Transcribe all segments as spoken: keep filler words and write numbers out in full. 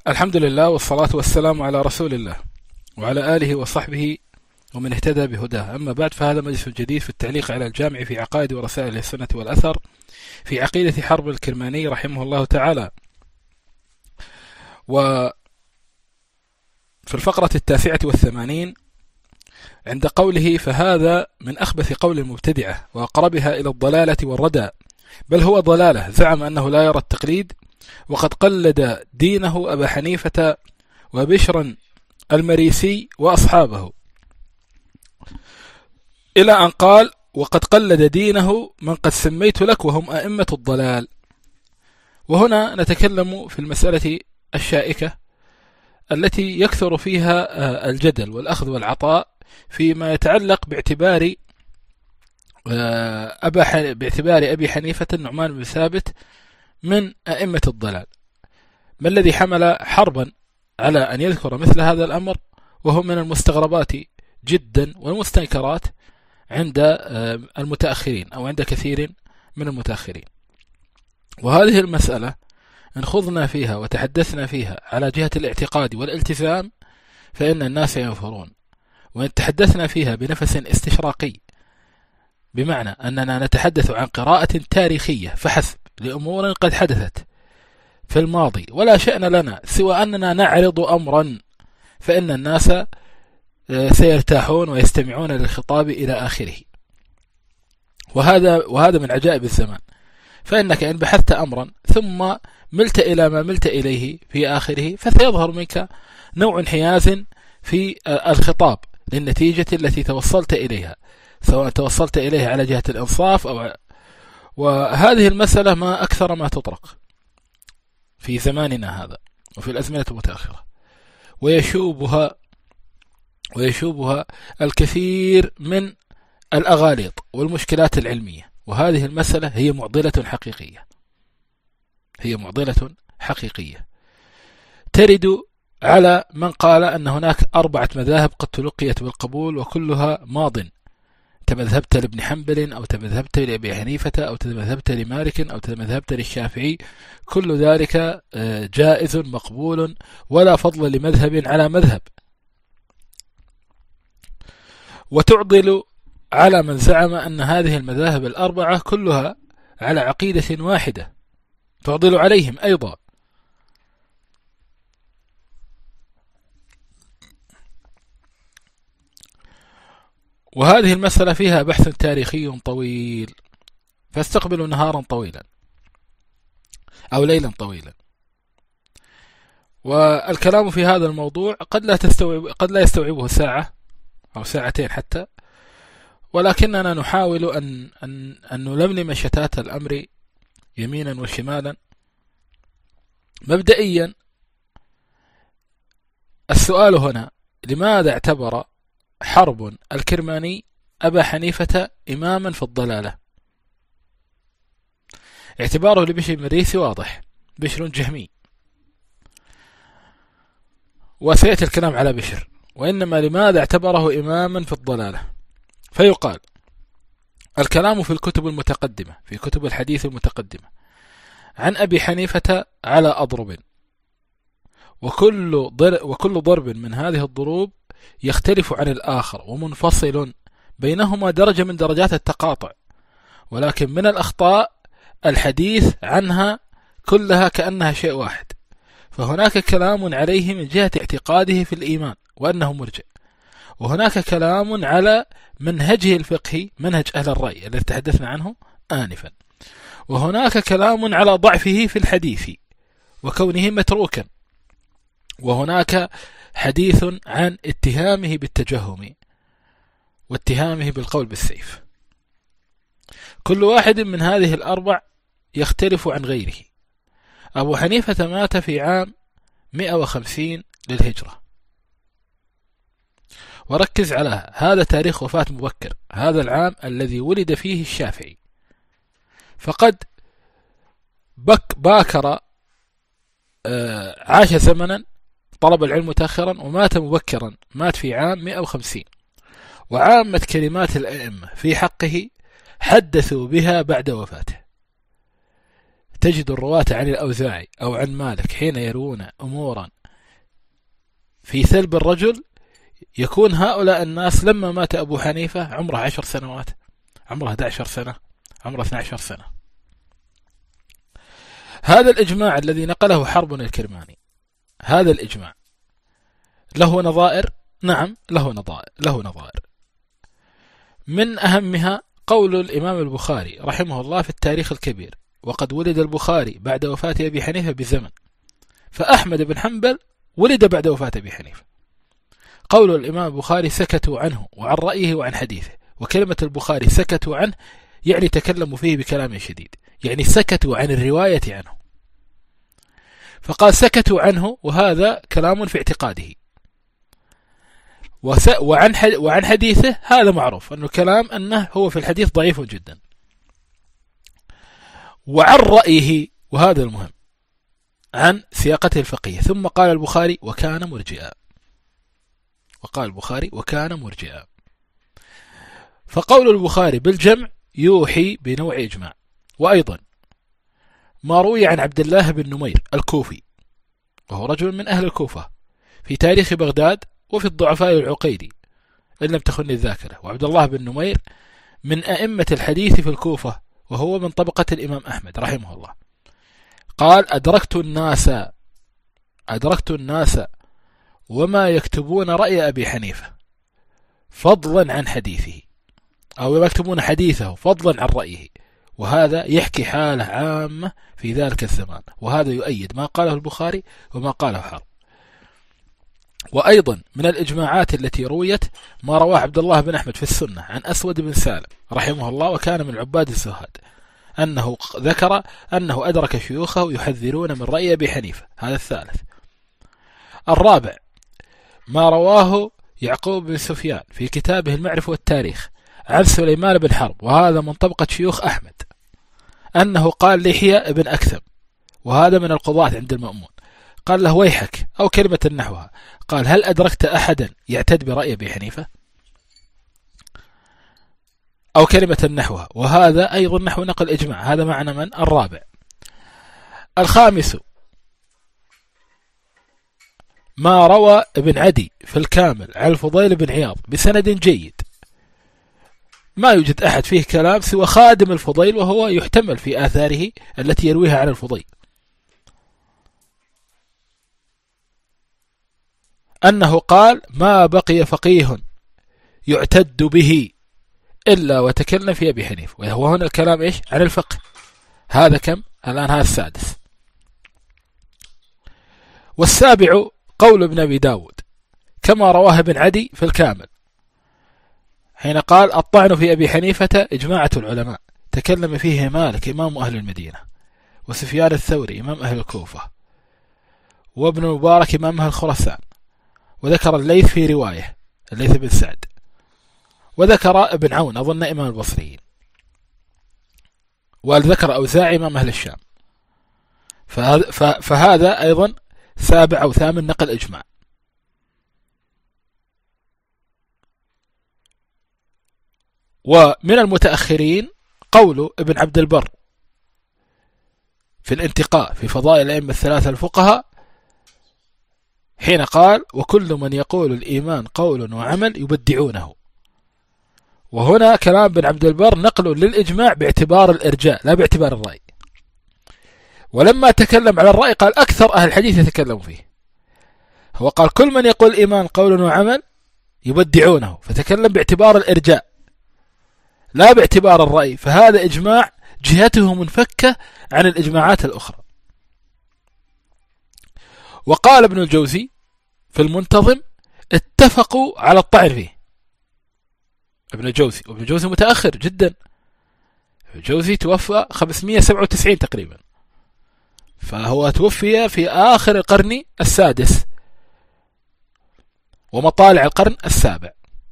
الحمد لله والصلاة والسلام على رسول الله وعلى آله وصحبه ومن اهتدى بهداه. أما بعد، فهذا مجلس جديد في التعليق على الجامع في عقائد ورسائل السنة والأثر في عقيدة حرب الكرماني رحمه الله تعالى. وفي الفقرة التاسعة والثمانين عند قوله: فهذا من أخبث قول المبتدعة وأقربها إلى الضلالة والردى، بل هو ضلالة. زعم أنه لا يرى التقليد، وقد قلد دينه أبا حنيفة وبشرا المريسي وأصحابه، إلى أن قال: وقد قلد دينه من قد سميت لك وهم أئمة الضلال. وهنا نتكلم في المسألة الشائكة التي يكثر فيها الجدل والأخذ والعطاء فيما يتعلق باعتبار أبا باعتبار أبي حنيفة النعمان بن ثابت من أئمة الضلال. ما الذي حمل حربا على أن يذكر مثل هذا الأمر، وهو من المستغربات جدا والمستنكرات عند المتأخرين أو عند كثير من المتأخرين. وهذه المسألة إن خضنا فيها وتحدثنا فيها على جهة الاعتقاد والالتزام فإن الناس ينفرون، وإن تحدثنا فيها بنفس استشراقي، بمعنى أننا نتحدث عن قراءة تاريخية فحسب لأمور قد حدثت في الماضي ولا شأن لنا سوى أننا نعرض أمرا، فإن الناس سيرتاحون ويستمعون للخطاب إلى آخره. وهذا وهذا من عجائب الزمان، فإنك إن بحثت أمرا ثم ملت إلى ما ملت إليه في آخره فسيظهر منك نوع انحياز في الخطاب للنتيجة التي توصلت إليها، سواء توصلت إليها على جهة الإنصاف أو. وهذه المسألة ما أكثر ما تطرق في زماننا هذا وفي الأزمنة المتأخرة، ويشوبها ويشوبها الكثير من الأغاليط والمشكلات العلمية. وهذه المسألة هي معضلة حقيقية، هي معضلة حقيقية ترد على من قال أن هناك أربعة مذاهب قد تلقيت بالقبول وكلها ماضٍ. تمذهبت لابن حنبل أو تمذهبت لأبي حنيفة أو تمذهبت لمالك أو تمذهبت للشافعي، كل ذلك جائز مقبول ولا فضل لمذهب على مذهب. وتعضل على من زعم أن هذه المذاهب الأربعة كلها على عقيدة واحدة، تعضل عليهم أيضا. وهذه المسألة فيها بحث تاريخي طويل، فاستقبلوا نهارا طويلا أو ليلا طويلا. والكلام في هذا الموضوع قد لا تستوعب قد لا يستوعبه ساعة أو ساعتين حتى، ولكننا نحاول أن أن أن نلملم شتات الأمر يمينا وشمالا. مبدئيا السؤال هنا: لماذا اعتبر حرب الكرماني أبا حنيفة إماما في الضلالة؟ اعتباره لبشر المريسي واضح، بشر جهمي، وسيأتي الكلام على بشر. وإنما لماذا اعتبره إماما في الضلالة؟ فيقال: الكلام في الكتب المتقدمة، في كتب الحديث المتقدمة، عن أبي حنيفة على أضرب، وكل وكل ضرب من هذه الضروب يختلف عن الآخر ومنفصل بينهما درجة من درجات التقاطع، ولكن من الأخطاء الحديث عنها كلها كأنها شيء واحد. فهناك كلام عليه من جهة اعتقاده في الإيمان وأنه مرجع، وهناك كلام على منهجه الفقهي، منهج أهل الرأي الذي تحدثنا عنه آنفا، وهناك كلام على ضعفه في الحديث وكونه متروكا، وهناك حديث عن اتهامه بالتجهم واتهامه بالقول بالسيف. كل واحد من هذه الأربع يختلف عن غيره. أبو حنيفة مات في عام مئة وخمسين للهجرة، وركز على هذا تاريخ وفاة مبكر، هذا العام الذي ولد فيه الشافعي، فقد بك باكر عاش زمنا، طلب العلم متأخرا، ومات مبكرا، مات في عام مئة وخمسين. وعامة كلمات الأئمة في حقه حدثوا بها بعد وفاته. تجد الرواة عن الأوزاعي أو عن مالك حين يروون أمورا في سلب الرجل يكون هؤلاء الناس لما مات أبو حنيفة عمره عشر سنوات، عمره أحد عشر سنة، عمره اثنتي عشرة سنة. هذا الإجماع الذي نقله حرب الكرماني، هذا الإجماع له نظائر؟ نعم له نظائر، له نظائر. من أهمها قول الإمام البخاري رحمه الله في التاريخ الكبير: وقد ولد البخاري بعد وفاة أبي حنيفة بزمن، فأحمد بن حنبل ولد بعد وفاة أبي حنيفة. قول الإمام البخاري سكتوا عنه وعن رأيه وعن حديثه، وكلمة البخاري سكتوا عنه يعني تكلموا فيه بكلام شديد، يعني سكتوا عن الرواية عنه، فقال سكتوا عنه، وهذا كلام في اعتقاده. وعن وعن حديثه هذا معروف أنه كلام أنه هو في الحديث ضعيف جدا. وعن رأيه، وهذا المهم، عن سياقته الفقهية. ثم قال البخاري وكان مرجئا، وقال البخاري وكان مرجئا. فقول البخاري بالجمع يوحي بنوع إجماع. وأيضا ما روي عن عبد الله بن نمير الكوفي، وهو رجل من أهل الكوفة، في تاريخ بغداد وفي الضعفاء العقيدي إن لم تخني الذاكرة. وعبد الله بن نمير من أئمة الحديث في الكوفة، وهو من طبقة الإمام أحمد رحمه الله. قال أدركت الناس أدركت الناس وما يكتبون رأي أبي حنيفة فضلا عن حديثه، أو يكتبون حديثه فضلا عن رأيه. وهذا يحكي حالة عامة في ذلك الزمان، وهذا يؤيد ما قاله البخاري وما قاله حرب. وأيضا من الإجماعات التي رويت ما رواه عبد الله بن أحمد في السنة عن أسود بن سالم رحمه الله، وكان من عباد الزهاد، أنه ذكر أنه أدرك شيوخه يحذرون من رأي أبي حنيفة. هذا الثالث. الرابع ما رواه يعقوب بن سفيان في كتابه المعرفة والتاريخ عن سليمان بن حرب، وهذا من طبقة شيوخ أحمد، أنه قال لحيى بن أكثم، وهذا من القضاة عند المأمون، قال له ويحك، أو كلمة نحوها، قال هل أدركت أحدا يعتد برأي أبي حنيفة، أو كلمة نحوها، وهذا أيضا نحو نقل إجماع. هذا معنى من الرابع. الخامس ما روى ابن عدي في الكامل عن الفضيل بن عياض بسند جيد، ما يوجد أحد فيه كلام سوى خادم الفضيل، وهو يحتمل في آثاره التي يرويها عن الفضيل، أنه قال ما بقي فقيه يعتد به إلا وتكلم في أبي حنيفة. وهو هنا الكلام إيش عن الفقه. هذا كم الآن؟ هذا السادس. والسابع قول ابن أبي داود كما رواه ابن عدي في الكامل، حين قال الطعن في أبي حنيفة إجماعة العلماء، تكلم فيه مالك إمام أهل المدينة، وسفيان الثوري إمام أهل الكوفة، وابن المبارك إمام أهل خراسان، وذكر الليث في رواية الليث بن سعد، وذكر ابن عون أظن إمام البصريين، وذكر أوزاعي إمام أهل الشام. فهذا أيضا سابع أو ثامن نقل إجماع. ومن المتأخرين قول ابن عبد البر في الانتقاء في فضائل الأئمة الثلاثة الفقهاء، حين قال وكل من يقول الإيمان قول وعمل يبدعونه. وهنا كلام ابن عبد البر نقل للإجماع باعتبار الإرجاء لا باعتبار الرأي. ولما تكلم على الرأي قال أكثر أهل الحديث يتكلم فيه. هو قال كل من يقول الإيمان قول وعمل يبدعونه، فتكلم باعتبار الإرجاء لا باعتبار الرأي، فهذا إجماع جهته منفكة عن الإجماعات الأخرى. وقال ابن الجوزي في المنتظم اتفقوا على الطعن فيه. ابن الجوزي، وابن الجوزي متأخر جدا، ابن الجوزي توفى خمسمائة وسبعة وتسعين تقريبا، فهو توفي في آخر القرن السادس ومطالع القرن السابع.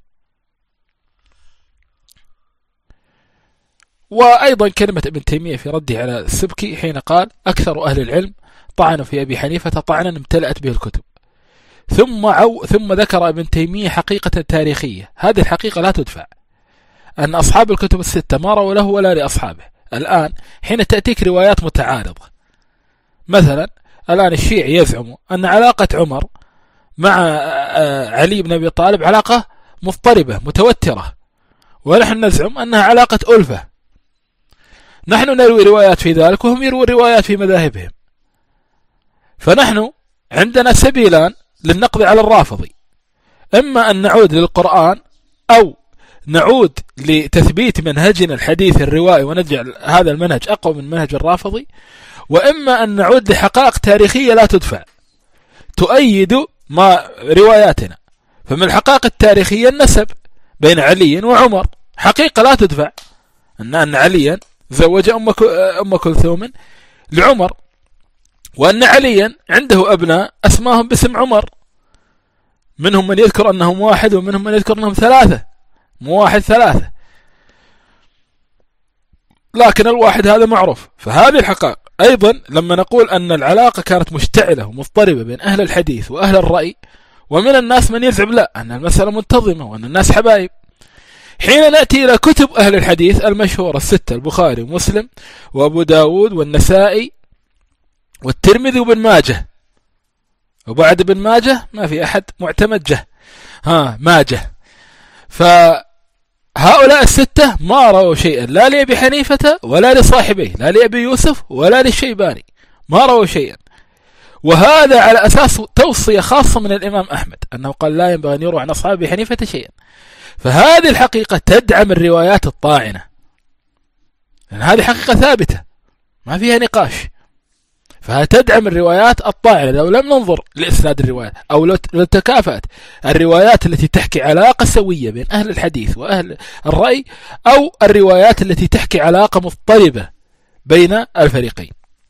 وأيضا كلمة ابن تيمية في رده على السبكي حين قال أكثر أهل العلم طعنوا في أبي حنيفة طعنا امتلأت به الكتب. ثم عو ثم ذكر ابن تيمية حقيقة تاريخية، هذه الحقيقة لا تدفع، أن أصحاب الكتب الستة ما روا له ولا لأصحابه. الآن حين تأتيك روايات متعارضة، مثلا الآن الشيعي يزعم أن علاقة عمر مع علي بن أبي طالب علاقة مضطربة متوترة، ونحن نزعم أنها علاقة ألفة. نحن نروي روايات في ذلك وهم يروي روايات في مذاهبهم. فنحن عندنا سبيلان للنقض على الرافضي، إما أن نعود للقرآن أو نعود لتثبيت منهجنا الحديث الروائي ونجعل هذا المنهج أقوى من منهج الرافضي، وإما أن نعود لحقائق تاريخية لا تدفع تؤيد ما رواياتنا. فمن الحقائق التاريخية النسب بين علي وعمر، حقيقة لا تدفع، أن أن عليا زوج أم كلثوم لعمر، وأن عليا عنده أبناء أسماهم باسم عمر، منهم من يذكر أنهم واحد ومنهم من يذكر أنهم ثلاثة، مو واحد ثلاثة، لكن الواحد هذا معروف. فهذه الحقائق. أيضا لما نقول أن العلاقة كانت مشتعلة ومضطربة بين أهل الحديث وأهل الرأي، ومن الناس من يزعم لا أن المسألة منتظمة وأن الناس حبايب، حين نأتي إلى كتب أهل الحديث المشهورة الستة، البخاري ومسلم وأبو داود والنسائي والترمذي وابن ماجه، وبعد ابن ماجه ما في أحد معتمد جه ها ماجه. فهؤلاء الستة ما رأوا شيئا لا لأبي حنيفة ولا لصاحبيه، لا لأبي يوسف ولا للشيباني، ما رأوا شيئا. وهذا على أساس توصية خاصة من الإمام أحمد أنه قال لا ينبغي أن يروى عن أصحاب أبي حنيفة شيئا. فهذه الحقيقة تدعم الروايات الطاعنة، لأن هذه حقيقة ثابتة ما فيها نقاش، فتدعم الروايات الطاعنة. لو لم ننظر لإسناد الروايات أو لو تكافأت الروايات التي تحكي علاقة سوية بين أهل الحديث وأهل الرأي، أو الروايات التي تحكي علاقة مضطربة بين الفريقين.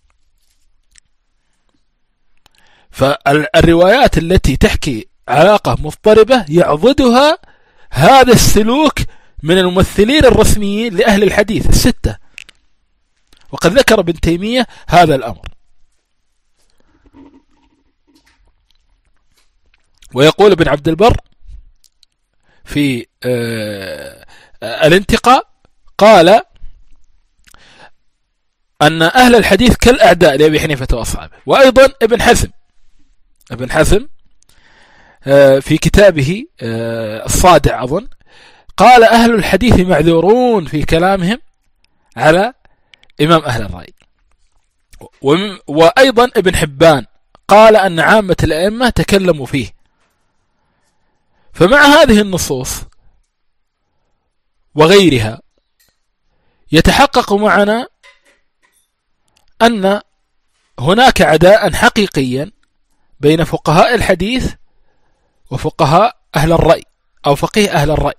فالروايات التي تحكي علاقة مضطربة يعضدها هذا السلوك من الممثلين الرسميين لأهل الحديث الستة، وقد ذكر ابن تيمية هذا الأمر. ويقول ابن عبد البر في الانتقاء قال أن أهل الحديث كالأعداء لأبي حنيفة وأصحابه. وأيضا ابن حزم ابن حزم في كتابه الصادع أظن قال أهل الحديث معذورون في كلامهم على إمام أهل الرأي. وأيضا ابن حبان قال أن عامة الأئمة تكلموا فيه. فمع هذه النصوص وغيرها يتحقق معنا أن هناك عداء حقيقيا بين فقهاء الحديث وفقهاء أهل الرأي أو فقيه أهل الرأي.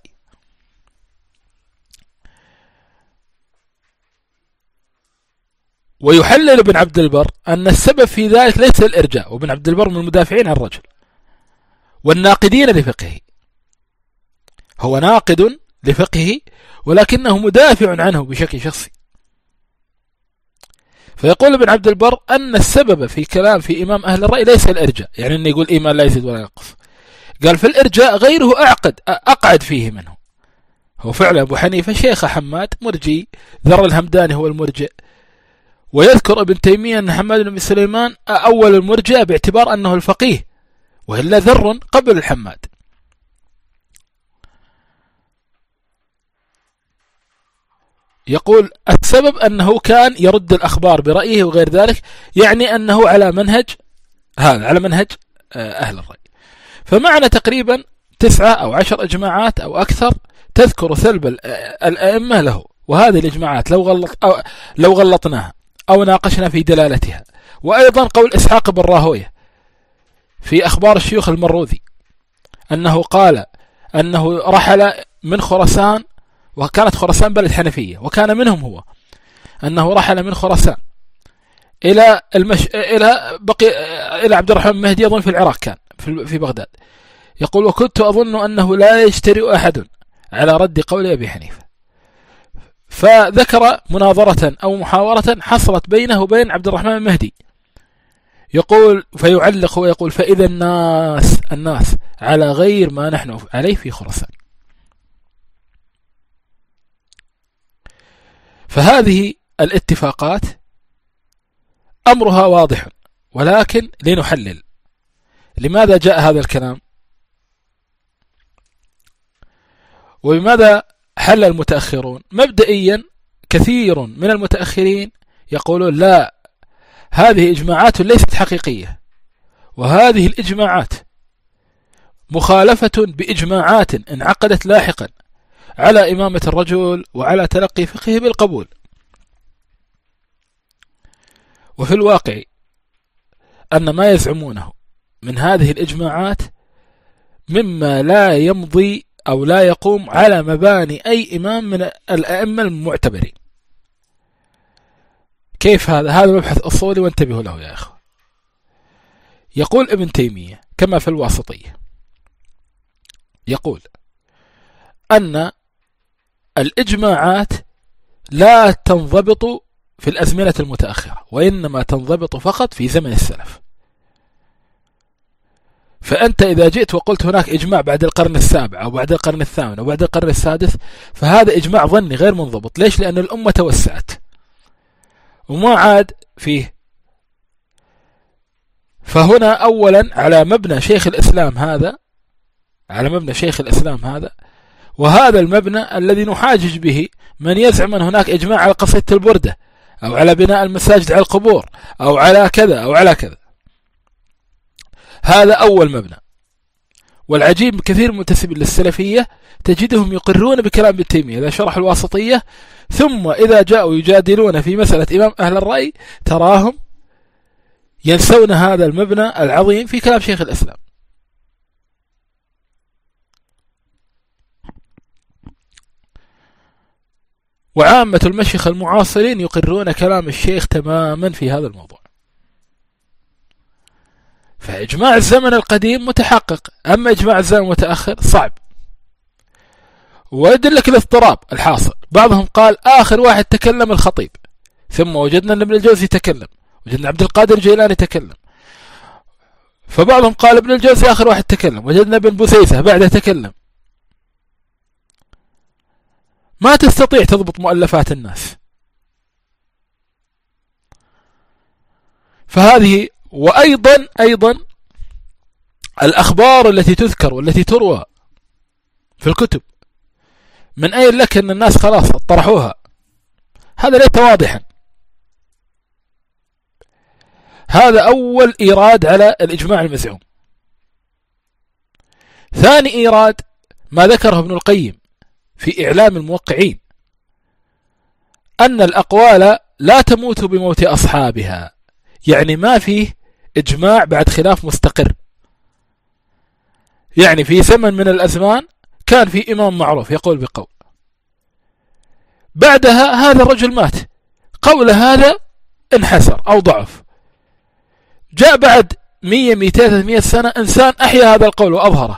ويحلل ابن عبد البر أن السبب في ذلك ليس الإرجاء، وابن عبد البر من المدافعين عن الرجل والناقدين لفقهه، هو ناقد لفقهه ولكنه مدافع عنه بشكل شخصي. فيقول ابن عبد البر أن السبب في كلام في إمام أهل الرأي ليس الإرجاء، يعني أنه يقول إيمان لا يزيد ولا ينقص. قال في الإرجاء غيره أعقد أقعد فيه منه. هو فعلا أبو حنيفة شيخ حماد مرجي، ذر الهمداني هو المرجئ، ويذكر ابن تيمية أن حماد بن سليمان أول المرجئة باعتبار أنه الفقيه، وإلا ذر قبل الحماد. يقول السبب أنه كان يرد الأخبار برأيه وغير ذلك، يعني أنه على منهج هذا على منهج أهل الرأي. فمعنا تقريبا تسعة أو عشر إجماعات أو أكثر تذكر سلب الأئمة له، وهذه الإجماعات لو غلط أو لو غلطناها أو ناقشنا في دلالتها. وأيضا قول إسحاق بن راهويه في أخبار الشيوخ المروذي أنه قال أنه رحل من خراسان، وكانت خراسان بلد حنفية وكان منهم هو، أنه رحل من خراسان إلى المش... إلى بقي إلى عبد الرحمن المهدي أظن في العراق، كان في في بغداد. يقول وكنت أظن أنه لا يجترئ أحد على رد قول أبي حنيفة. فذكر مناظرة أو محاورة حصلت بينه وبين عبد الرحمن المهدي. يقول فيعلق ويقول فإذا الناس الناس على غير ما نحن عليه في خراسان. فهذه الاتفاقات أمرها واضح، ولكن لنحلل لماذا جاء هذا الكلام؟ وبماذا حل المتأخرون؟ مبدئيا كثير من المتأخرين يقولون لا، هذه إجماعات ليست حقيقية، وهذه الإجماعات مخالفة بإجماعات انعقدت لاحقا على إمامة الرجل وعلى تلقي فقهه بالقبول. وفي الواقع أن ما يزعمونه من هذه الإجماعات مما لا يمضي أو لا يقوم على مباني أي إمام من الأئمة المعتبرين. كيف هذا؟ هذا مبحث أصولي وانتبهوا له يا أخوة. يقول ابن تيمية كما في الواسطية، يقول أن الإجماعات لا تنضبط في الأزمنة المتأخرة، وإنما تنضبط فقط في زمن السلف. فأنت إذا جئت وقلت هناك إجماع بعد القرن السابع أو بعد القرن الثامن أو بعد القرن السادس، فهذا إجماع ظني غير منضبط. ليش؟ لأن الأمة توسعت وما عاد فيه. فهنا أولا على مبنى شيخ الإسلام هذا، على مبنى شيخ الإسلام هذا، وهذا المبنى الذي نحاجج به من يزعم أن هناك إجماع على قصيدة البردة أو على بناء المساجد على القبور أو على كذا أو على كذا. هذا أول مبنى. والعجيب كثير منتسبين للسلفية تجدهم يقرون بكلام ابن تيمية إذا شرح الواسطية، ثم إذا جاءوا يجادلون في مسألة إمام أهل الرأي تراهم ينسون هذا المبنى العظيم في كلام شيخ الإسلام. وعامة المشيخ المعاصرين يقرون كلام الشيخ تماما في هذا الموضوع. فإجماع الزمن القديم متحقق، أما إجماع الزمن المتأخر صعب. ويدلك الاضطراب الحاصل. بعضهم قال آخر واحد تكلم الخطيب، ثم وجدنا أن ابن الجوزي تكلم، وجدنا عبد القادر الجيلاني تكلم. فبعضهم قال ابن الجوزي آخر واحد تكلم، وجدنا ابن بثيثة بعده تكلم. ما تستطيع تضبط مؤلفات الناس. فهذه وأيضا أيضا الأخبار التي تذكر والتي تروى في الكتب من أين لك أن الناس خلاص طرحوها؟ هذا ليس واضحا. هذا أول إيراد على الإجماع المزعوم. ثاني إيراد ما ذكره ابن القيم في إعلام الموقعين، أن الأقوال لا تموت بموت أصحابها، يعني ما فيه إجماع بعد خلاف مستقر. يعني في زمن من الأزمان كان في إمام معروف يقول بقول، بعدها هذا الرجل مات، قول هذا انحسر أو ضعف، جاء بعد مية مئتين ثلاثمئة سنة إنسان أحيا هذا القول وأظهره.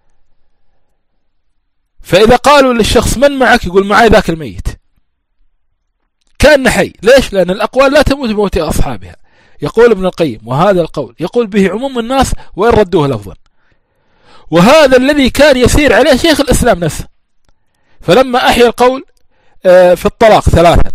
فإذا قالوا للشخص من معك يقول معي ذاك الميت، كان حي. ليش؟ لأن الأقوال لا تموت بموت أصحابها. يقول ابن القيم وهذا القول يقول به عموم الناس وإن ردوه لفظا، وهذا الذي كان يسير عليه شيخ الإسلام نفسه. فلما أحيا القول في الطلاق ثلاثا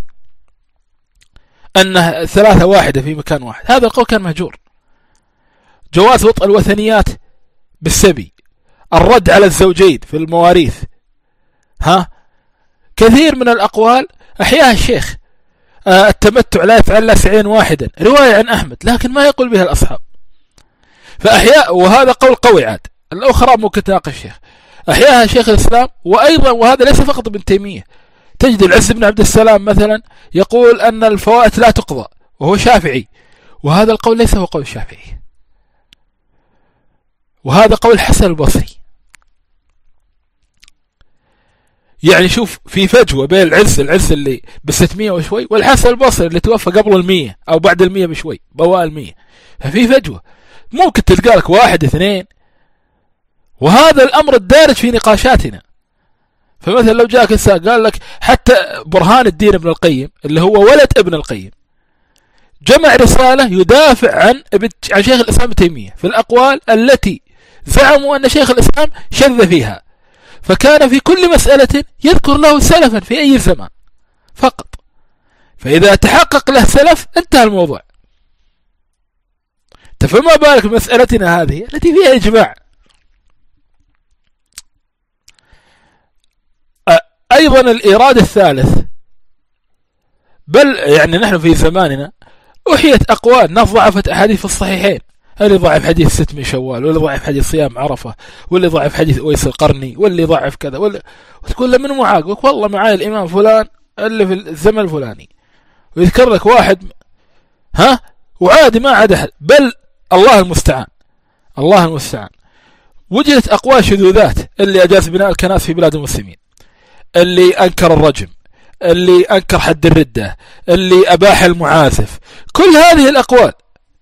أن ثلاثة واحدة في مكان واحد، هذا القول كان مهجور. جواز وطء الوثنيات بالسبي، الرد على الزوجين في المواريث، ها كثير من الأقوال أحياها الشيخ. التمتع لا يفعل لا سعين واحدا، رواية عن أحمد لكن ما يقول بها الأصحاب، فأحياء. وهذا قول قوي عاد، الأخرى ممكن تناقش الشيخ، أحياها شيخ الإسلام. وأيضا وهذا ليس فقط ابن تيمية، تجد العز بن عبد السلام مثلا يقول أن الفوائت لا تقضى وهو شافعي، وهذا القول ليس هو قول الشافعي، وهذا قول الحسن البصري. يعني شوف في فجوة بين العز العز اللي بالستمية وشوي والحسن البصري اللي توفى قبل المية أو بعد المية بشوي، بواء المية. ففي فجوة ممكن تلقى لك واحد اثنين، وهذا الأمر الدارج في نقاشاتنا. فمثلا لو جاءك إنسان قال لك، حتى برهان الدين ابن القيم اللي هو ولد ابن القيم جمع رسالة يدافع عن عن شيخ الإسلام ابن تيمية في الأقوال التي زعموا أن شيخ الإسلام شذ فيها، فكان في كل مسألة يذكر له سلفا في أي زمان فقط. فإذا تحقق له سلف انتهى الموضوع. فما بالك مسألتنا هذه التي فيها إجماع. أيضا الإيراد الثالث، بل يعني نحن في زماننا أحيت أقوال ناس ضعفت أحاديث في الصحيحين، اللي ضعف حديث ست من شوال، واللي ضعف حديث صيام عرفة، واللي ضعف حديث أويس القرني، واللي ضعف كذا، واللي وتقول له من معاقبك؟ والله معاي الإمام فلان اللي في الزمن الفلاني، ويذكر لك واحد ها وعادي ما عاد أحد. بل الله المستعان، الله المستعان. وجدت أقوال شذوذات، اللي أجاز بناء الكنائس في بلاد المسلمين، اللي أنكر الرجم، اللي أنكر حد الردة، اللي أباح المعازف. كل هذه الأقوال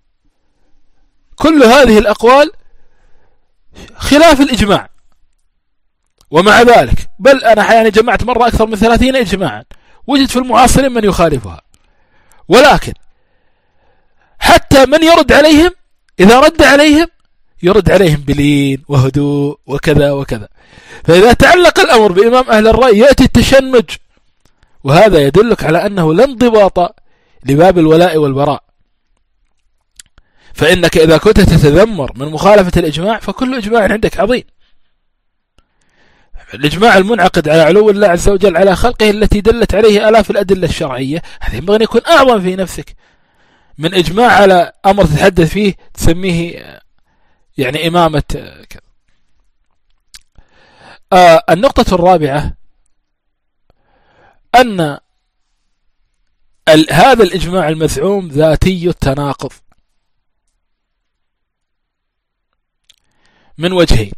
كل هذه الأقوال خلاف الإجماع. ومع ذلك بل أنا أحيانا جمعت مرة أكثر من ثلاثين إجماعا، وجد في المعاصرين من يخالفها. ولكن حتى من يرد عليهم إذا رد عليهم يرد عليهم بلين وهدوء وكذا وكذا. فإذا تعلق الأمر بإمام أهل الرأي يأتي التشنج، وهذا يدلك على أنه لا انضباط لباب الولاء والبراء. فإنك إذا كنت تتذمر من مخالفة الإجماع فكل إجماع عندك عظيم. الإجماع المنعقد على علو الله عز وجل على خلقه التي دلت عليه آلاف الأدلة الشرعية، هذا ينبغي أن يكون أعظم في نفسك من إجماع على أمر تتحدث فيه تسميه يعني إمامة كذا. آه النقطة الرابعة أن هذا الإجماع المزعوم ذاتي التناقض من وجهين.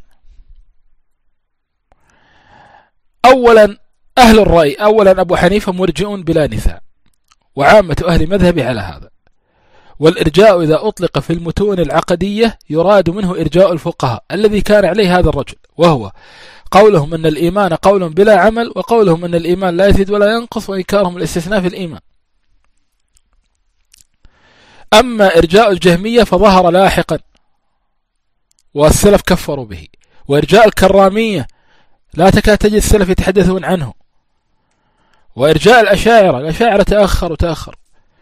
أولا أهل الرأي، أولا أبو حنيفة مرجئ بلا نزاع، وعامة أهل مذهبه على هذا. والإرجاء إذا أطلق في المتون العقدية يراد منه إرجاء الفقهاء الذي كان عليه هذا الرجل، وهو قولهم أن الإيمان قول بلا عمل، وقولهم أن الإيمان لا يزيد ولا ينقص، وإنكارهم الاستثناء في الإيمان. أما إرجاء الجهمية فظهر لاحقا والسلف كفروا به، وإرجاء الكرامية لا تكاد تجد السلف يتحدثون عنه، وإرجاء الأشاعرة الأشاعرة تأخر وتأخر.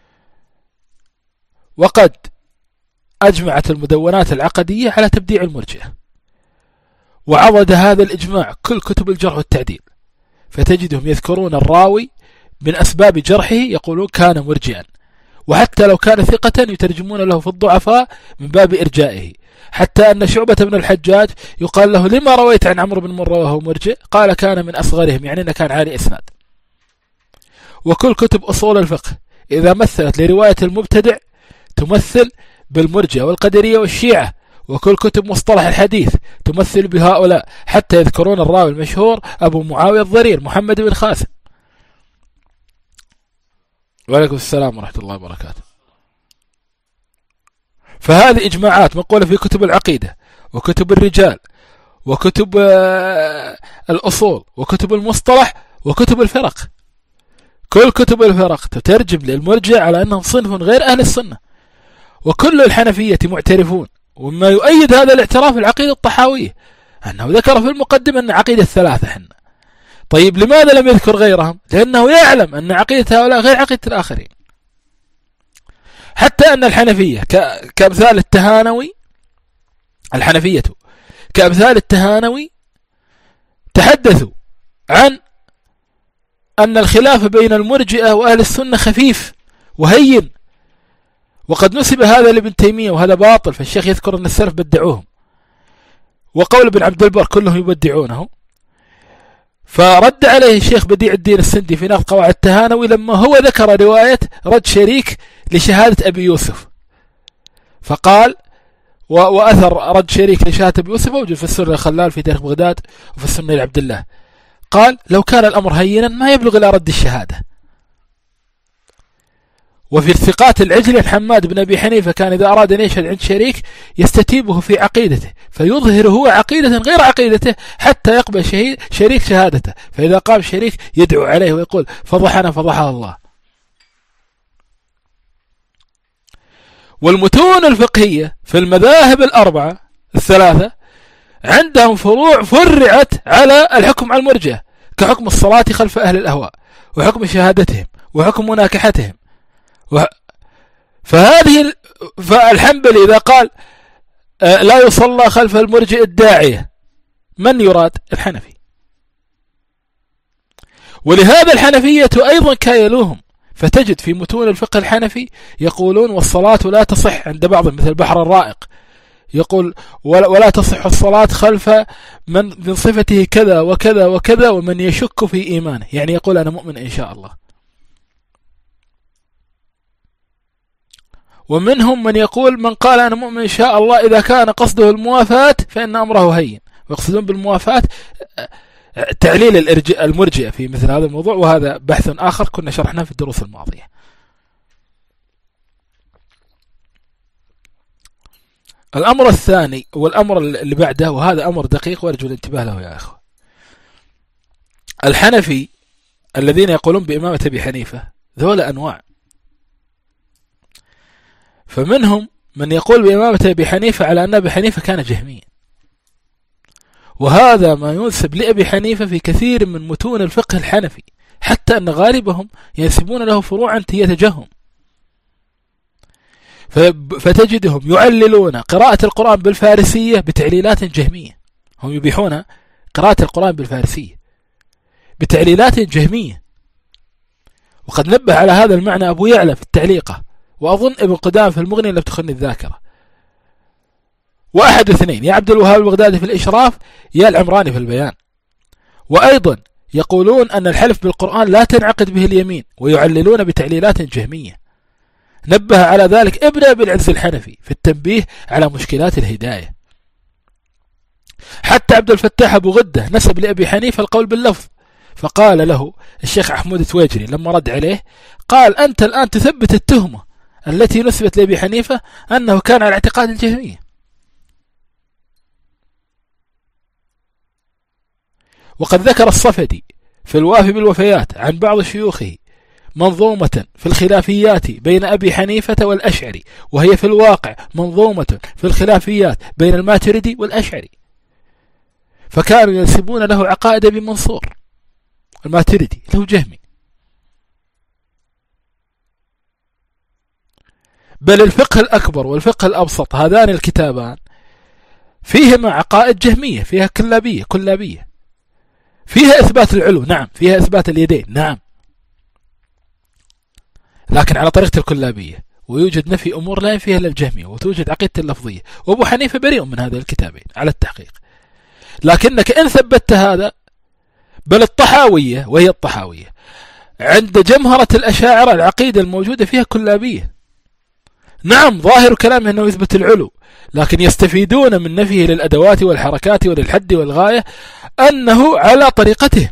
وقد أجمعت المدونات العقدية على تبديع المرجئة، وعضد هذا الإجماع كل كتب الجرح والتعديل، فتجدهم يذكرون الراوي من أسباب جرحه يقولون كان مرجئا، وحتى لو كان ثقة يترجمون له في الضعفاء من باب إرجائه. حتى أن شعبة بن الحجاج يقال له لما رويت عن عمرو بن مرة وهو مرجئ؟ قال كان من أصغرهم، يعني أنه كان عالي إسناد. وكل كتب أصول الفقه إذا مثلت لرواية المبتدع تمثل بالمرجئة والقدرية والشيعة، وكل كتب مصطلح الحديث تمثل بهؤلاء، حتى يذكرون الراوي المشهور أبو معاوية الضرير محمد بن خاسم. وعليكم السلام ورحمة الله وبركاته. فهذه إجماعات مقولة في كتب العقيدة وكتب الرجال وكتب الأصول وكتب المصطلح وكتب الفرق. كل كتب الفرق تترجم للمرجع على أنهم صنف غير أهل السنة، وكل الحنفية معترفون. وما يؤيد هذا الاعتراف العقيدة الطحاوية، أنه ذكر في المقدمة أن عقيدة الثلاثة حنا. طيب لماذا لم يذكر غيرهم؟ لأنه يعلم أن عقيدة هؤلاء غير عقيدة الآخرين. حتى أن الحنفية كأمثال التهانوي، الحنفية كأمثال التهانوي تحدثوا عن أن الخلاف بين المرجئة وأهل السنة خفيف وهين، وقد نسب هذا لابن تيمية وهذا باطل. فالشيخ يذكر أن السلف بدعوهم، وقول ابن عبد البر كلهم يبدعونه. فرد عليه الشيخ بديع الدين السندي في نقد قواعد التهانوي لما هو ذكر رواية رد شريك لشهادة أبي يوسف، فقال وأثر رد شريك لشهادة أبي يوسف موجود في السنة الخلال في تاريخ بغداد وفي السنة لعبد الله. قال لو كان الأمر هينا ما يبلغ إلى رد الشهادة. وفي الثقات العجل حماد بن أبي حنيفة كان إذا أراد أن يشهد عند شريك يستتيبه في عقيدته فيظهر هو عقيدة غير عقيدته حتى يقبل شريك شهادته، فإذا قام شريك يدعو عليه ويقول فضحنا فضحها الله. والمتون الفقهية في المذاهب الأربعة الثلاثة عندهم فروع فرعت على الحكم على المرجئة، كحكم الصلاة خلف أهل الأهواء، وحكم شهادتهم، وحكم مناكحتهم. و... فهذه فالحنبلي إذا قال لا يصلى خلف المرجئ الداعية، من يراد؟ الحنفي. ولهذا الحنفية أيضا كايلوهم، فتجد في متون الفقه الحنفي يقولون والصلاة لا تصح عند بعضهم، مثل بحر الرائق يقول ولا تصح الصلاة خلف من من صفته كذا وكذا وكذا ومن يشك في إيمانه، يعني يقول أنا مؤمن إن شاء الله. ومنهم من يقول من قال أنا مؤمن إن شاء الله إذا كان قصده الموافاة فإن أمره هين، ويقصدون بالموافاة تعليل المرجئة في مثل هذا الموضوع، وهذا بحث آخر كنا شرحناه في الدروس الماضية. الأمر الثاني والأمر اللي بعده، وهذا أمر دقيق وأرجو الانتباه له يا أخوة. الحنفي الذين يقولون بإمامة أبي حنيفة ذول أنواع، فمنهم من يقول بإمامة أبي حنيفة على أن أبي حنيفة كان جهميا، وهذا ما ينسب لأبي حنيفة في كثير من متون الفقه الحنفي، حتى أن غالبهم ينسبون له فروعا يتجهم، فتجدهم يعللون قراءة القرآن بالفارسية بتعليلات جهمية. هم يبيحون قراءة القرآن بالفارسية بتعليلات جهمية، وقد نبه على هذا المعنى أبو يعلى في التعليقة، وأظن ابن قدام في المغني لم تخني الذاكرة، وأحد اثنين، يا عبد الوهاب البغدادي في الإشراف يا العمراني في البيان. وأيضا يقولون أن الحلف بالقرآن لا تنعقد به اليمين، ويعللون بتعليلات جهمية. نبه على ذلك ابن أبي العز الحنفي في التنبيه على مشكلات الهداية. حتى عبد الفتاح أبو غدة نسب لأبي حنيفة القول باللفظ، فقال له الشيخ أحمد التويجري لما رد عليه قال أنت الآن تثبت التهمة التي نسبت لأبي حنيفة أنه كان على اعتقاد الجهمية. وقد ذكر الصفدي في الوافي بالوفيات عن بعض شيوخه منظومة في الخلافيات بين أبي حنيفة والأشعري، وهي في الواقع منظومة في الخلافيات بين الماتريدي والأشعري، فكانوا ينسبون له عقائد أبي منصور الماتريدي له جهمي. بل الفقه الأكبر والفقه الأبسط هذان الكتابان فيهما عقائد جهمية، فيها كلابية كلابية، فيها إثبات العلو نعم، فيها إثبات اليدين نعم، لكن على طريقة الكلابية، ويوجد نفي أمور لا فيها إلا الجهمية، وتوجد عقيدة اللفظية، وأبو حنيفة بريء من هذه الكتابين على التحقيق. لكنك إن ثبتت هذا، بل الطحاوية وهي الطحاوية عند جمهرة الأشاعرة العقيدة الموجودة فيها كلابية، نعم ظاهر كلامه أنه يثبت العلو، لكن يستفيدون من نفيه للأدوات والحركات وللحد والغاية أنه على طريقته،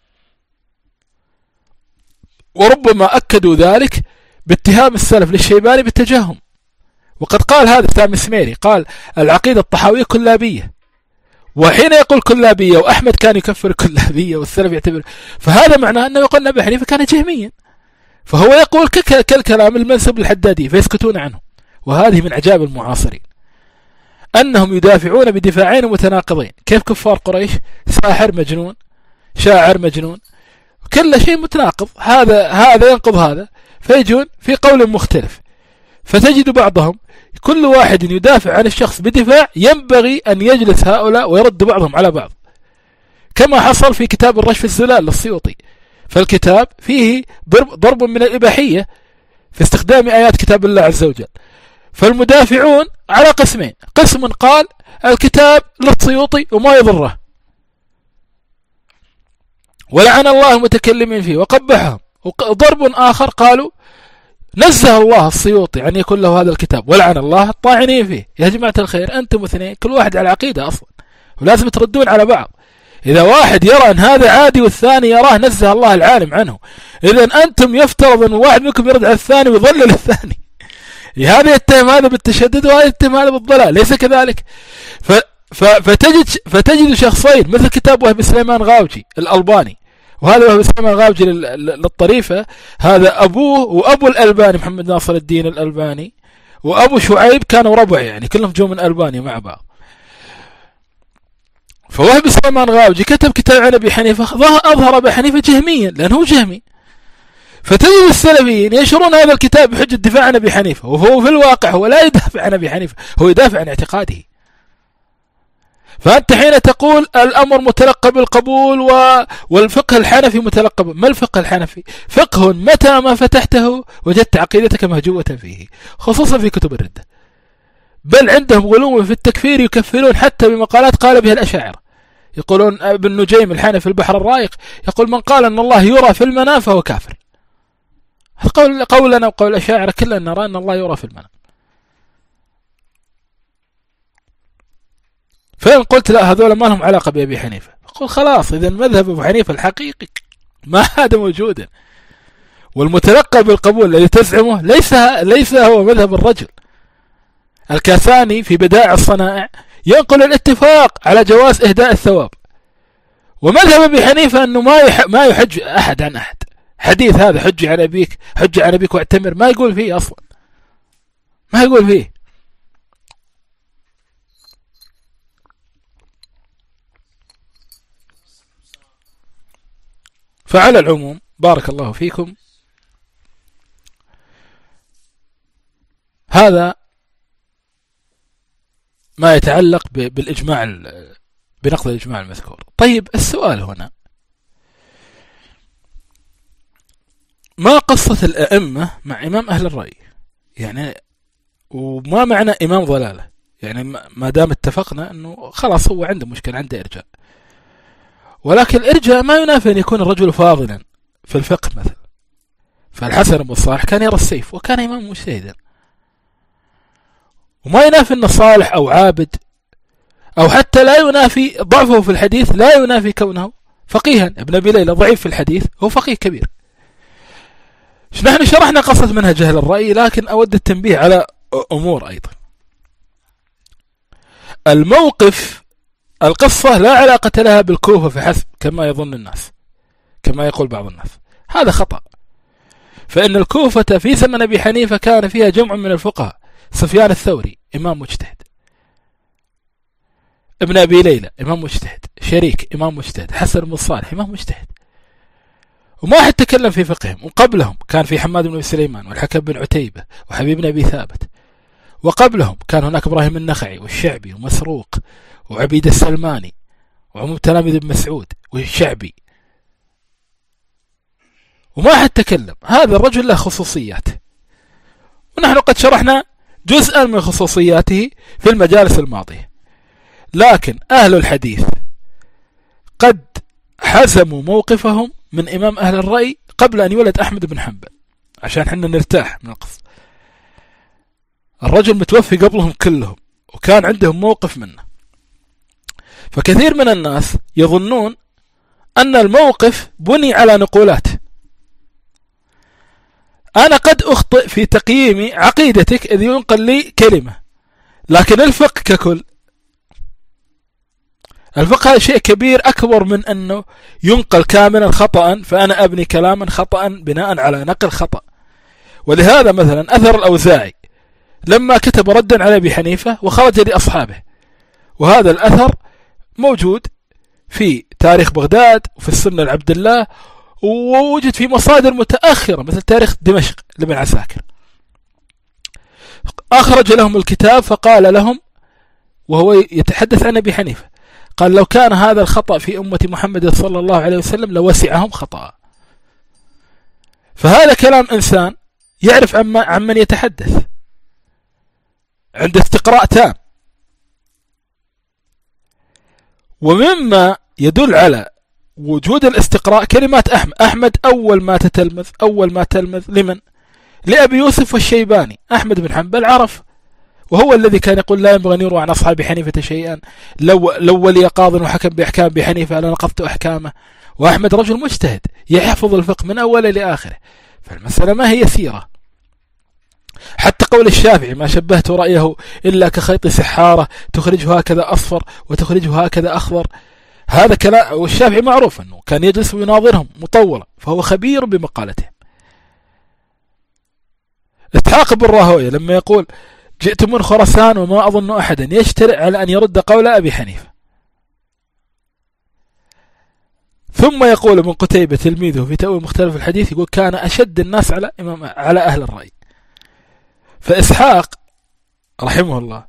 وربما أكدوا ذلك باتهام السلف للشيباني بالتجهم. وقد قال هذا سامي السميري قال العقيدة الطحاوية كلابية، وحين يقول كلابية وأحمد كان يكفر كلابية والسلف يعتبر، فهذا معناه أنه يقول أبي حنيفة كان جهميا، فهو يقول كالكلام المنسب للحدادي فيسكتون عنه. وهذه من عجائب المعاصرين أنهم يدافعون بدفاعين متناقضين، كيف كفار قريش ساحر مجنون شاعر مجنون، كل شيء متناقض، هذا هذا ينقض هذا، فيجون في قول مختلف، فتجد بعضهم كل واحد يدافع عن الشخص بدفاع ينبغي أن يجلس هؤلاء ويرد بعضهم على بعض، كما حصل في كتاب الرشف الزلال للسيوطي. فالكتاب فيه ضرب, ضرب من الإباحية في استخدام آيات كتاب الله عز وجل، فالمدافعون على قسمين، قسم قال الكتاب للسيوطي وما يضره ولعن الله المتكلمين فيه وقبحهم، وضرب آخر قالوا نزه الله السيوطي أن يكون له هذا الكتاب ولعن الله الطاعنين فيه. يا جماعة الخير أنتم اثنين كل واحد على عقيدة أصلا، ولازم تردون على بعض. إذا واحد يرى أن هذا عادي والثاني يراه نزه الله العالم عنه، إذن أنتم يفترض أن واحد منكم يرد على الثاني ويضلل الثاني، هذا يتهم هذا بالتشدد وهذا يتهم هذا بالضلال، ليس كذلك. ف... ف... فتجد فتجد شخصين مثل كتاب وهب سليمان غاوجي الألباني، وهذا وهب سليمان غاوجي لل... للطريفة، هذا أبوه وأبو الألباني محمد ناصر الدين الألباني وأبو شعيب كانوا ربع، يعني كلهم جو من ألبانيا مع بعض. فوهب سليمان غاوجي كتب كتاب عن أبي حنيفة، أظهر أبي حنيفة جهميا لأنه جهمي، فتجد السلفيين ينشرون هذا الكتاب بحجة الدفاع عن أبي حنيفة، وهو في الواقع هو لا يدافع عن أبي حنيفة، هو يدافع عن اعتقاده. فأنت حين تقول الأمر متلقى بالقبول و... والفقه الحنفي متلقى، ما الفقه الحنفي؟ فقه متى ما فتحته وجدت عقيدتك مهجوة فيه، خصوصا في كتب الردة. بل عندهم غلو في التكفير، يكفرون حتى بمقالات قال بها الأشاعرة. يقولون ابن نجيم الحنفي البحر الرائق يقول من قال أن الله يرى في المنام فهو كافر. قول قولنا وقول الأشاعرة كلنا نرى أن الله يرى في المنام. فإن قلت لا هذول ما لهم علاقة بأبي حنيفة، قل خلاص إذا مذهب أبو حنيفة الحقيقي ما هذا موجودا، والمتلقى بالقبول الذي تزعمه ليس ليس هو مذهب الرجل. الكاساني في بدائع الصنائع ينقل الاتفاق على جواز إهداء الثواب، ومذهب أبي حنيفة أنه ما ما يحج أحد عن أحد. حديث هذا حج عن أبيك حج عن أبيك واعتمر ما يقول فيه أصلا، ما يقول فيه. فعلى العموم بارك الله فيكم، هذا ما يتعلق بالإجماع بنقض الإجماع المذكور. طيب السؤال هنا، ما قصة الأئمة مع إمام أهل الرأي؟ يعني وما معنى إمام ضلالة؟ يعني ما دام اتفقنا أنه خلاص هو عنده مشكلة، عنده إرجاء، ولكن الإرجاء ما ينافي أن يكون الرجل فاضلا في الفقه مثلا. فالحسن بن صالح كان يرى السيف وكان إمام مجتهدا، وما ينافي أنه صالح أو عابد، أو حتى لا ينافي ضعفه في الحديث، لا ينافي كونه فقيها. ابن أبي ليلى ضعيف في الحديث هو فقيه كبير. نحن شرحنا قصة منهج أهل الرأي، لكن أود التنبيه على أمور أيضا. الموقف القصة لا علاقة لها بالكوفة فحسب كما يظن الناس، كما يقول بعض الناس، هذا خطأ. فإن الكوفة في زمن أبي حنيفة كان فيها جمع من الفقهاء، سفيان الثوري إمام مجتهد، ابن أبي ليلى إمام مجتهد، شريك إمام مجتهد، حسن بن صالح إمام مجتهد، وما حد تكلم في فقههم. وقبلهم كان في حماد بن سليمان والحكم بن عتيبة وحبيب بن أبي ثابت، وقبلهم كان هناك إبراهيم النخعي والشعبي ومسروق وعبيد السلماني وعموم تلاميذ ابن مسعود والشعبي، وما حد تكلم. هذا الرجل له خصوصيات، ونحن قد شرحنا جزءا من خصوصياته في المجالس الماضية. لكن أهل الحديث قد حزموا موقفهم من إمام أهل الرأي قبل أن يولد أحمد بن حنبل، عشان حنا نرتاح من القصة. الرجل متوفي قبلهم كلهم وكان عندهم موقف منه. فكثير من الناس يظنون أن الموقف بني على نقولات. أنا قد أخطئ في تقييم عقيدتك إذ ينقل لي كلمة، لكن الفقه ككل، الفقه هذا شيء كبير أكبر من أنه ينقل كاملا خطأ، فأنا أبني كلاما خطأ بناء على نقل خطأ. ولهذا مثلا أثر الأوزاعي لما كتب ردا على أبي حنيفة وخرج لأصحابه، وهذا الأثر موجود في تاريخ بغداد وفي السنة العبد الله، ووجد في مصادر متأخرة مثل تاريخ دمشق لابن عساكر. أخرج لهم الكتاب فقال لهم وهو يتحدث عن أبي حنيفة، قال لو كان هذا الخطأ في أمة محمد صلى الله عليه وسلم لوسعهم خطأ. فهذا كلام إنسان يعرف عن من يتحدث، عند استقراء تام. ومما يدل على وجود الاستقراء كلمات أحمد. أحمد أول ما تتلمذ أول ما تلمذ لمن؟ لأبي يوسف والشيباني. أحمد بن حنبل عرف، وهو الذي كان يقول لا ينبغي أن يروى عن أصحاب حنيفة شيئا، لو لو ولي قاض وحكم بأحكام بحنيفة لنقضت أحكامه. وأحمد رجل مجتهد يحفظ الفقه من أوله لآخره، فالمسألة ما هي سيرة. حتى قول الشافعي ما شبهت رأيه إلا كخيط سحارة تخرجه هكذا أصفر وتخرجه هكذا أخضر، هذا كلام. والشافعي معروف أنه كان يجلس ويناظرهم مطولا، فهو خبير بمقالتهم. إسحاق بن راهويه لما يقول جئت من خراسان وما أظن أحدا يجترئ على أن يرد قول أبي حنيفة، ثم يقول ابن قتيبة تلميذه في تأويل مختلف الحديث، يقول كان أشد الناس على إمام على أهل الرأي. فإسحاق رحمه الله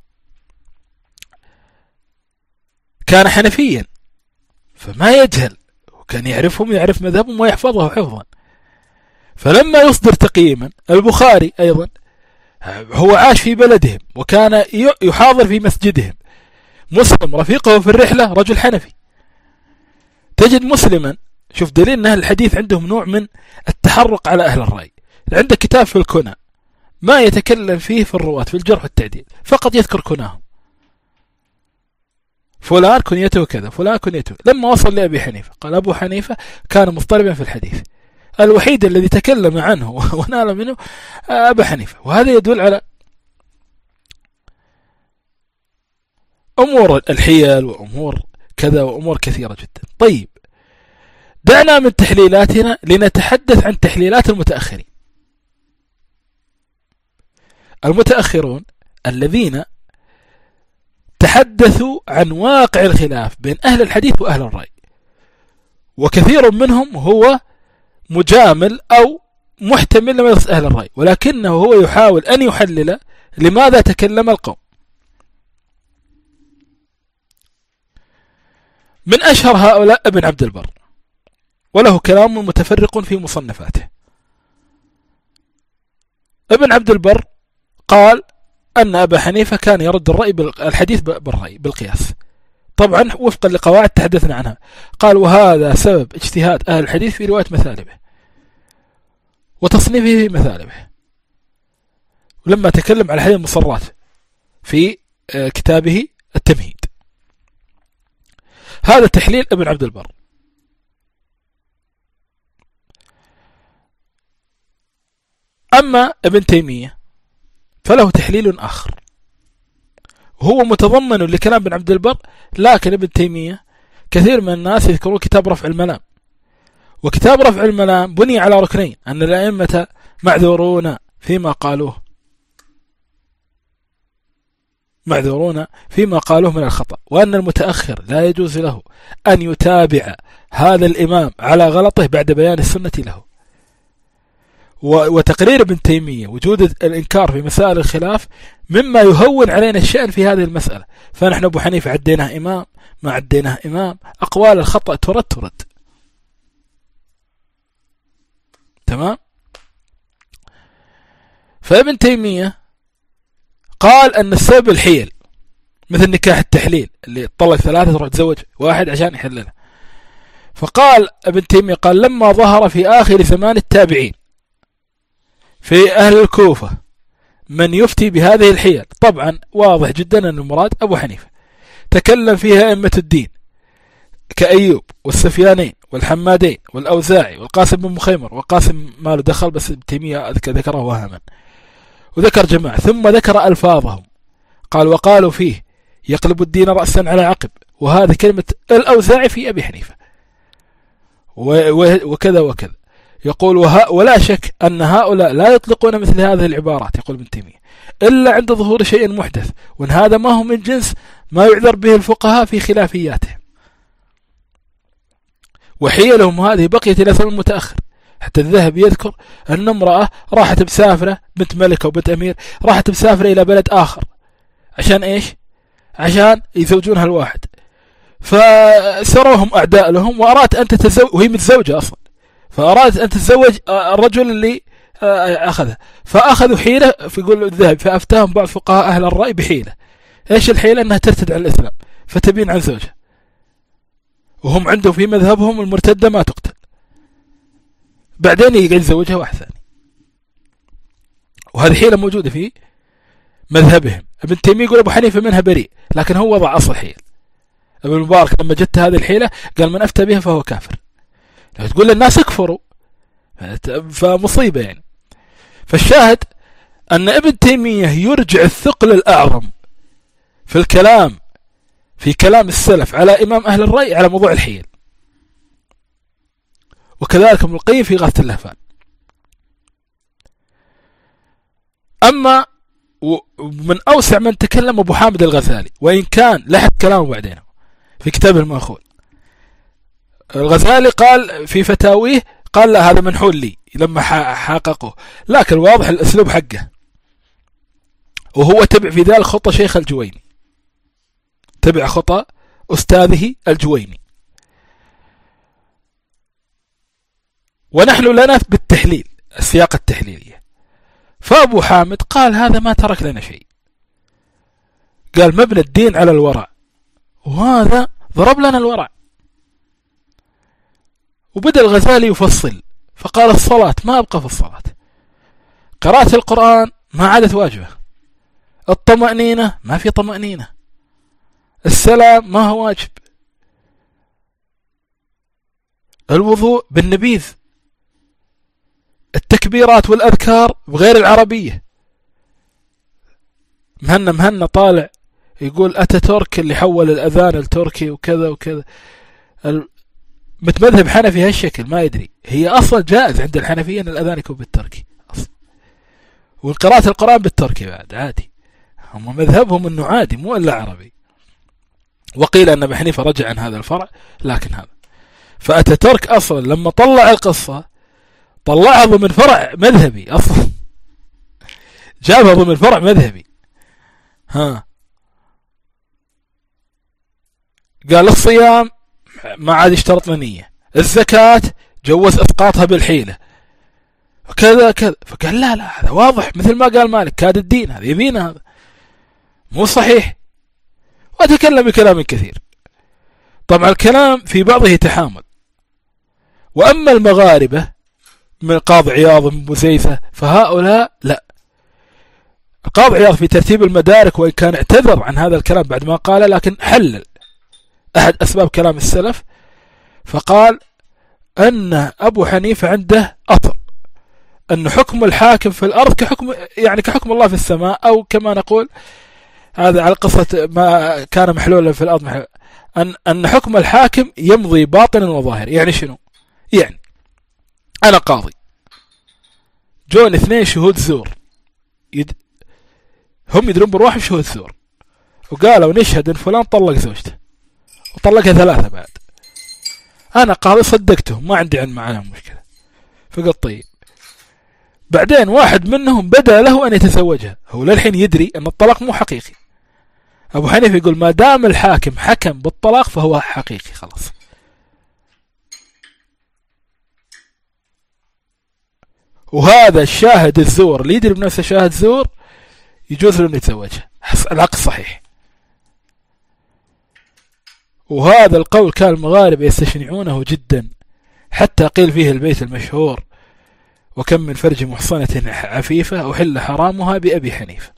كان حنفيا فما يجهل، وكان يعرفهم يعرف مذهبهم ويحفظه حفظا. فلما يصدر تقييما، البخاري أيضا هو عاش في بلدهم وكان يحاضر في مسجدهم. مسلم رفيقه في الرحلة رجل حنفي. تجد مسلما، شوف دليل أن أهل الحديث عندهم نوع من التحرق على أهل الرأي. عنده كتاب في الكنى ما يتكلم فيه في الرواة في الجرح والتعديل، فقط يذكر كناهم، فلان كنيته كذا، فلان كنيته. لما وصل لأبي حنيفة قال أبو حنيفة كان مضطربا في الحديث، الوحيد الذي تكلم عنه ونال منه أبو حنيفة. وهذا يدل على أمور الحيل وأمور كذا وأمور كثيرة جدا. طيب، دعنا من تحليلاتنا لنتحدث عن تحليلات المتأخرين. المتأخرون الذين تحدثوا عن واقع الخلاف بين أهل الحديث وأهل الرأي، وكثير منهم هو مجامل أو محتمل لمدرسة أهل الرأي، ولكنه هو يحاول أن يحلل لماذا تكلم القوم. من أشهر هؤلاء ابن عبد البر، وله كلام متفرق في مصنفاته. ابن عبد البر قال أن أبا حنيفة كان يرد الرأي بالحديث بالرأي بالقياس، طبعا وفقا لقواعد تحدثنا عنها. قال وهذا سبب اجتهاد أهل الحديث في رواية مثالبه وتصنيفه في مثالبه، ولما تكلم على حديث المصرات في كتابه التمهيد. هذا تحليل ابن عبد البر. أما ابن تيمية فله تحليل آخر، هو متضمن لكلام ابن عبد البر، لكن ابن تيمية كثير من الناس يذكرون كتاب رفع الملام، وكتاب رفع الملام بني على ركنين: أن الأئمة معذورون فيما قالوه معذورون فيما قالوه من الخطأ، وأن المتأخر لا يجوز له أن يتابع هذا الإمام على غلطه بعد بيان السنة له. وتقرير ابن تيمية وجود الإنكار في مسائل الخلاف مما يهون علينا الشأن في هذه المسألة. فنحن أبو حنيفة عديناه إمام، ما عديناه إمام، أقوال الخطأ ترد ترد تمام. فابن تيمية قال أن السبب الحيل، مثل نكاح التحليل اللي طلق ثلاثة تروح تزوج واحد عشان يحللها. فقال ابن تيمية قال لما ظهر في آخر زمان التابعين في أهل الكوفة من يفتي بهذه الحيل، طبعا واضح جدا أن المراد أبو حنيفة، تكلم فيها أئمة الدين كأيوب والسفيانين والحمادين والأوزاعي والقاسم بن مخيمر، وقاسم ما له دخل بس ابن تيمية ذكره وهما، وذكر جماعة ثم ذكر ألفاظهم. قال وقالوا فيه يقلب الدين رأسا على عقب، وهذا كلمة الأوزاعي في أبي حنيفة، وكذا وكذا. يقول ولا شك أن هؤلاء لا يطلقون مثل هذه العبارات، يقول ابن تيمية، إلا عند ظهور شيء محدث، وأن هذا ما هو من جنس ما يعذر به الفقهاء في خلافياتهم، وحيلهم هذه بقيت إلى زمن متأخر. حتى الذهبي يذكر أن امرأة راحت بسافرة، بنت ملكة وبنت أمير، راحت بسافرة إلى بلد آخر عشان إيش؟ عشان يزوجونها الواحد، فسروهم أعداء لهم، وأرادت أن تتزوج وهي متزوجة أصلا، فأرادت أن تتزوج الرجل اللي أخذها، فأخذوا حيلة. فيقول الذهبي فأفتاهم بعض فقهاء أهل الرأي بحيلة. إيش الحيلة؟ أنها ترتد على الإسلام فتبين عن زوجها، وهم عندهم في مذهبهم المرتدة ما تقتل، بعدين يقعد يزوجها واحد ثاني. وهذه حيلة موجودة في مذهبهم. ابن تيمية يقول أبو حنيفة منها بريء، لكن هو وضع أصل حيل. ابن المبارك لما جت هذه الحيلة قال من أفتى بها فهو كافر. لو تقول للناس اكفروا فمصيبة يعني. فالشاهد أن ابن تيمية يرجع الثقل الأعظم في الكلام في كلام السلف على إمام أهل الرأي على موضوع الحيل، وكذلك ابن القيم في غاثة اللهفان. أما من أوسع من تكلم أبو حامد الغزالي، وإن كان لحد كلامه بعدين في كتابه المأخوذ، الغزالي قال في فتاويه قال لا هذا منحول لي لما حققه، لكن واضح الأسلوب حقه، وهو تبع في ذلك خطة شيخ الجويني، تبع خطأ أستاذه الجويني. ونحن لنا بالتحليل السياق التحليلية، فأبو حامد قال هذا ما ترك لنا شيء، قال مبنى الدين على الورع، وهذا ضرب لنا الورع. وبدأ الغزالي يفصل فقال الصلاة ما أبقى في الصلاة، قراءة القرآن ما عادت واجبة، الطمأنينة ما في طمأنينة، السلام ما هو واجب، الوضوء بالنبيذ، التكبيرات والأذكار بغير العربية. مهنا مهنا طالع يقول أتاتورك اللي حول الأذان التركي وكذا وكذا، متمذهب حنفي هالشكل ما يدري، هي أصلا جائز عند الحنفية أن الأذان يكون بالتركي أصلا، وقراءة القرآن بالتركي بعد عادي، هم مذهبهم أنه عادي مو إلا عربي. وقيل أن أبي حنيفة رجع عن هذا الفرع، لكن هذا فأتاتورك أصلا لما طلع القصة طلعها ضمن فرع مذهبي أصلا، جابها ضمن فرع مذهبي. ها قال الصيام ما عاد يشترط نية، الزكاة جوز إسقاطها بالحيلة وكذا كذا، فقال لا لا هذا واضح مثل ما قال مالك كاد الدين، هذا يبينا هذا مو صحيح، وتكلم بكلام كثير. طبعا الكلام في بعضه تحامل. وأما المغاربة من القاضي عياض بن بوزيفة فهؤلاء لا، القاضي عياض في ترتيب المدارك وإن كان اعتذر عن هذا الكلام بعد ما قال، لكن حلل أحد أسباب كلام السلف، فقال أن أبو حنيفة عنده أصل أن حكم الحاكم في الأرض كحكم يعني كحكم الله في السماء، أو كما نقول هذا على قصة ما كان محلولا في الأرض محلول. أن أن حكم الحاكم يمضي باطنا وظاهر. يعني شنو؟ يعني أنا قاضي، جون اثنين شهود زور، يد... هم يدرون بروح شهود زور، وقالوا نشهد أن فلان طلق زوجته وطلقها ثلاثة بعد، أنا قاضي صدقتهم ما عندي علم معهم مشكلة. فقال طيب، بعدين واحد منهم بدأ له أن يتزوجها، هو للحين يدري أن الطلاق مو حقيقي. أبو حنيفة يقول ما دام الحاكم حكم بالطلاق فهو حقيقي خلاص. وهذا الشاهد الزور اللي يدري بنفسه شاهد زور يجوز له أن يتزوجها، العقد صحيح. وهذا القول كان المغاربة يستشنعونه جدا، حتى قيل فيه البيت المشهور وكم من فرج محصنة عفيفة أحل حرامها بأبي حنيفة.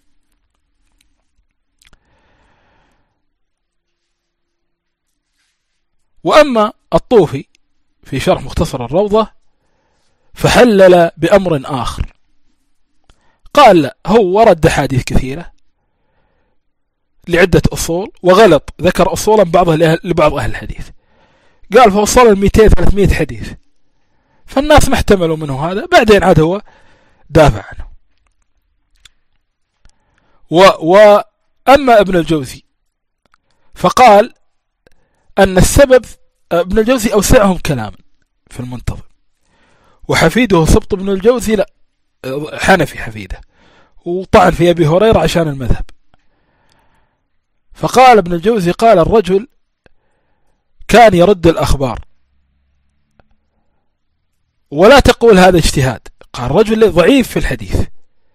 وأما الطوفي في شرح مختصر الروضة فحلل بأمر آخر، قال لا، هو ورد حديث كثيرة لعدة أصول وغلط، ذكر أصولا بعضها لبعض أهل الحديث، قال فوصل المئتين ثلاثمائة حديث، فالناس ما احتملوا منه هذا، بعدين عاد هو دافع عنه. وأما ابن الجوزي فقال أن السبب، ابن الجوزي أوسعهم كلاما في المنتظم، وحفيده سبط ابن الجوزي لا حنفي حفيده، وطعن في أبي هريرة عشان المذهب. فقال ابن الجوزي قال الرجل كان يرد الأخبار، ولا تقول هذا اجتهاد، قال الرجل ضعيف في الحديث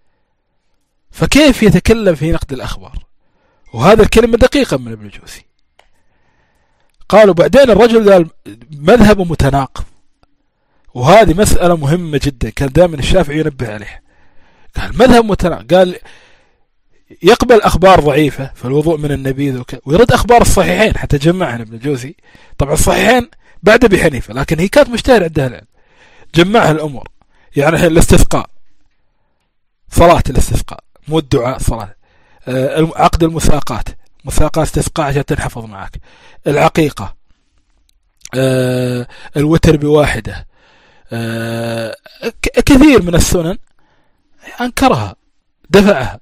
فكيف يتكلم في نقد الأخبار؟ وهذا الكلمة دقيقة من ابن الجوزي. قالوا بعدين الرجل قال مذهب متناقض، وهذه مسألة مهمة جدا كان دائما الشافعي ينبه عليها. قال مذهب متناقض، قال يقبل أخبار ضعيفة في الوضوء من النبيذ ويرد أخبار الصحيحين، حتى جمعها ابن الجوزي. طبعا الصحيحين بعد أبي حنيفة، لكن هي كانت مشتهرة عندها العلم، جمعها الأمور. يعني الحين الاستسقاء، صلاة الاستسقاء مو الدعاء، صلاة، آه عقد المساقات، مساقات استسقاء عشان تنحفظ معك، العقيقة، آه الوتر بواحدة، آه كثير من السنن أنكرها دفعها.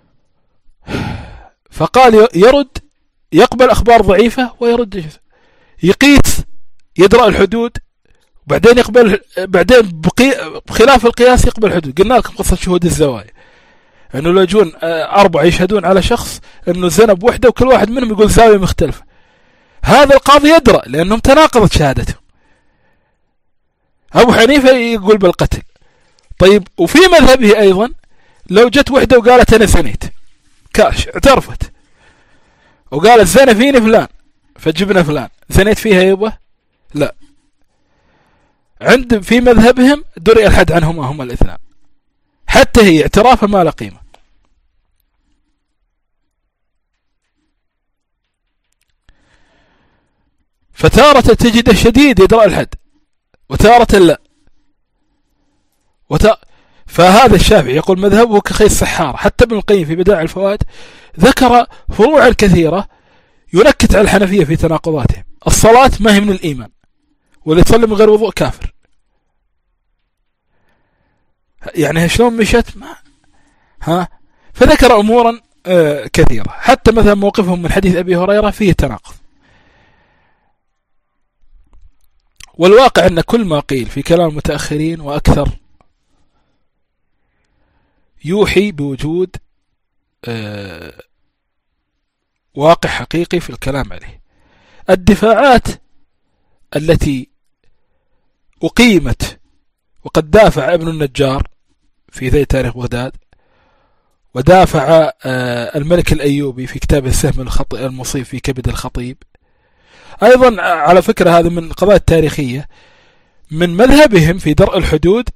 فقال يرد، يقبل أخبار ضعيفة ويرد يقيس يدرأ الحدود وبعدين يقبل، بعدين بقي بخلاف القياس يقبل الحدود. قلنا لكم قصة شهود الزوايا، انه لو يجون اربعة يشهدون على شخص انه زنى بوحده وكل واحد منهم يقول زاوية مختلفة، هذا القاضي يدرأ لانهم تناقضت شهادتهم. ابو حنيفة يقول بالقتل. طيب وفي مذهبه ايضا لو جت وحده وقالت انا زنيت، كاش اعترفت وقالت زنى فيني فلان فجبنا فلان، زنيت فيها يبا؟ لا. عند في مذهبهم درئ الحد عنهما هما الاثنان، حتى هي اعترافها ما له قيمة. فتارة تجد الشديد يدرأ الحد وتارة لا. وت... فهذا الشافعي يقول مذهبه كخي السحار. حتى ابن القيم في بدائع الفوائد ذكر فروعا كثيرة ينكت على الحنفية في تناقضاتهم. الصلاة ما هي من الإيمان، واللي يصلي من غير وضوء كافر. يعني شلون مشت ما ها. فذكر أمورا آه كثيرة، حتى مثلا موقفهم من حديث أبي هريرة فيه تناقض. والواقع أن كل ما قيل في كلام المتأخرين وأكثر يوحي بوجود آه واقع حقيقي في الكلام عليه. الدفاعات التي أقيمت وقد دافع ابن النجار في ذي تاريخ بغداد، ودافع آه الملك الأيوبي في كتاب السهم المصيب في كبد الخطيب أيضا. على فكرة هذا من القضايا التاريخية من مذهبهم في درء الحدود،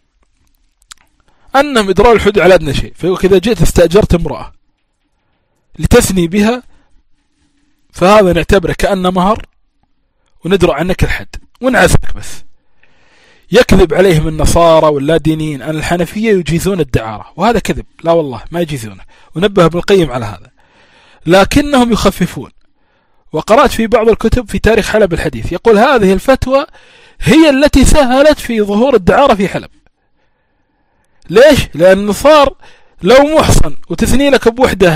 أنهم يدرون الحدود على أدنى شيء. فإذا جئت استأجرت امرأة لتثني بها فهذا نعتبره كأنه مهر وندرأ عنك الحد ونعزك. بس يكذب عليهم النصارى واللادينيين أن الحنفية يجيزون الدعارة، وهذا كذب، لا والله ما يجيزونه، ونبه ابن القيم على هذا، لكنهم يخففون. وقرأت في بعض الكتب في تاريخ حلب الحديث يقول هذه الفتوى هي التي سهلت في ظهور الدعارة في حلب. ليش؟ لأنه صار لو محصن وتثني لك بوحده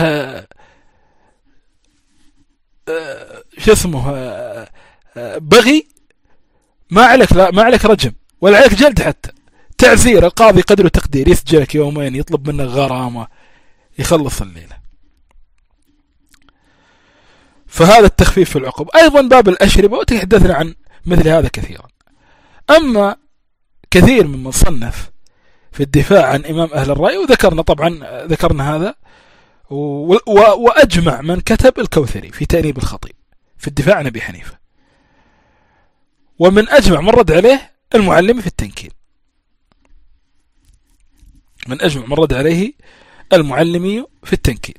شو اسمه بغي ما عليك، لا ما عليك رجم ولا عليك جلد، حتى تعزير القاضي قدر تقدير، يسجلك يومين، يطلب منك غرامة، يخلص الليلة. فهذا التخفيف في العقوبة. أيضا باب الأشربة وتحدثنا عن مثل هذا كثيرا. أما كثير ممن صنف في الدفاع عن إمام أهل الرأي، وذكرنا طبعا ذكرنا هذا، وأجمع من كتب الكوثري في تأنيب الخطيب في الدفاع عن أبي حنيفة، ومن أجمع من رد عليه المعلمي في التنكيل، من أجمع من رد عليه المعلمي في التنكيل.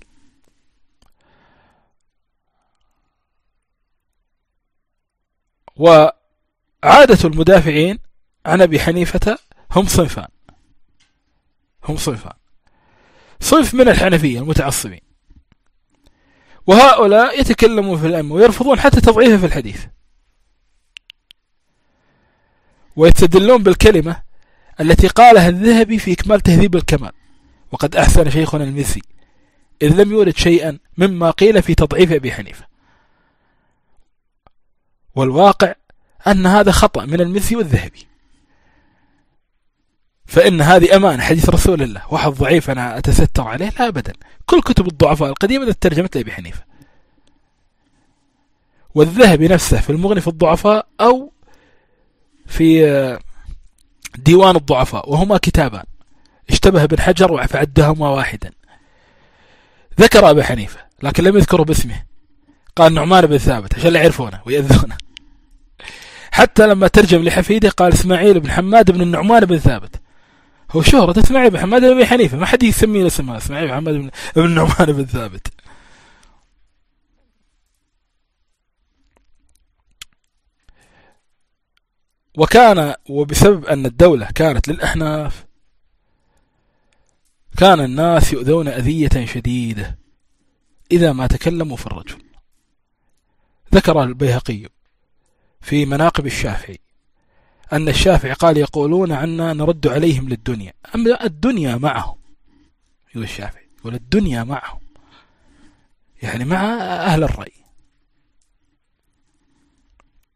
وعادة المدافعين عن أبي حنيفة هم صنفان، هم صنفان صنف من الحنفية المتعصبين، وهؤلاء يتكلمون في الأمة ويرفضون حتى تضعيفه في الحديث، ويستدلون بالكلمة التي قالها الذهبي في إكمال تهذيب الكمال: وقد أحسن شيخنا المزي إذ لم يورد شيئا مما قيل في تضعيف أبي حنيفة. والواقع أن هذا خطأ من المزي والذهبي، فإن هذه أمانة حديث رسول الله، واحد ضعيف أنا أتستر عليه؟ لا أبدا، كل كتب الضعفاء القديمة ترجمت لأبي حنيفة. والذهبي نفسه في المغني في الضعفاء أو في ديوان الضعفاء، وهما كتابان اشتبه ابن حجر فعدهما واحدا، ذكر أبي حنيفة لكن لم يذكره باسمه، قال نعمان بن ثابت عشان لا يعرفونه ويأذونه. حتى لما ترجم لحفيده قال إسماعيل بن حماد بن النعمان بن ثابت، هو شهرة إسماعيل بن حماد بن أبي حنيفة، ما حد يسميه اسمه إسماعيل بن حماد بن النعمان بن ثابت. وكان وبسبب أن الدولة كانت للأحناف كان الناس يؤذون أذية شديدة إذا ما تكلموا في الرجل. ذكر البيهقي في مناقب الشافعي أن الشافعي قال يقولون عنا نرد عليهم للدنيا، أما الدنيا معهم، يقول الشافعي يقول الدنيا معهم، يعني مع أهل الرأي.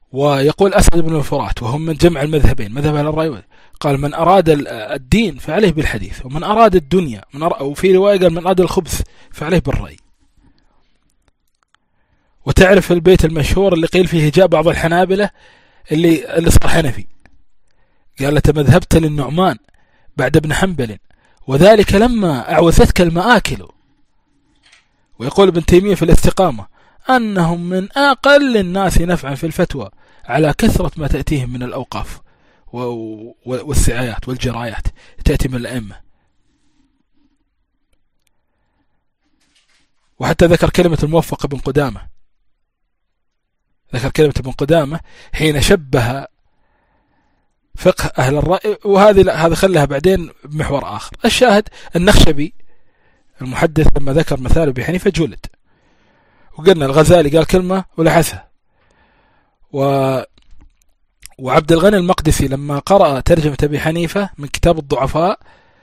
ويقول أسعد بن الفرات وهم من جمع المذهبين مذهب أهل الرأي، قال من أراد الدين فعليه بالحديث، ومن أراد الدنيا من أر... وفي رواية قال من أراد الخبث فعليه بالرأي. وتعرف البيت المشهور اللي قيل فيه جاء بعض الحنابلة اللي اللي صار حنفي، قال لتمذهبت للنعمان بعد ابن حنبل وذلك لما أعوثتك المآكل. ويقول ابن تيمية في الاستقامة أنهم من أقل الناس نفعا في الفتوى على كثرة ما تأتيهم من الأوقاف والسعايات والجرايات تأتي من الأئمة. وحتى ذكر كلمة الموفق ابن قدامة، ذكر كلمة ابن قدامة حين شبه فقه أهل الرأي، وهذه هذا خلها بعدين بمحور آخر. الشاهد النخشبي المحدث لما ذكر مثال أبي حنيفة جلد، وقلنا الغزالي قال كلمة ولحسها، و وعبد الغني المقدسي لما قرأ ترجمة أبي حنيفة من كتاب الضعفاء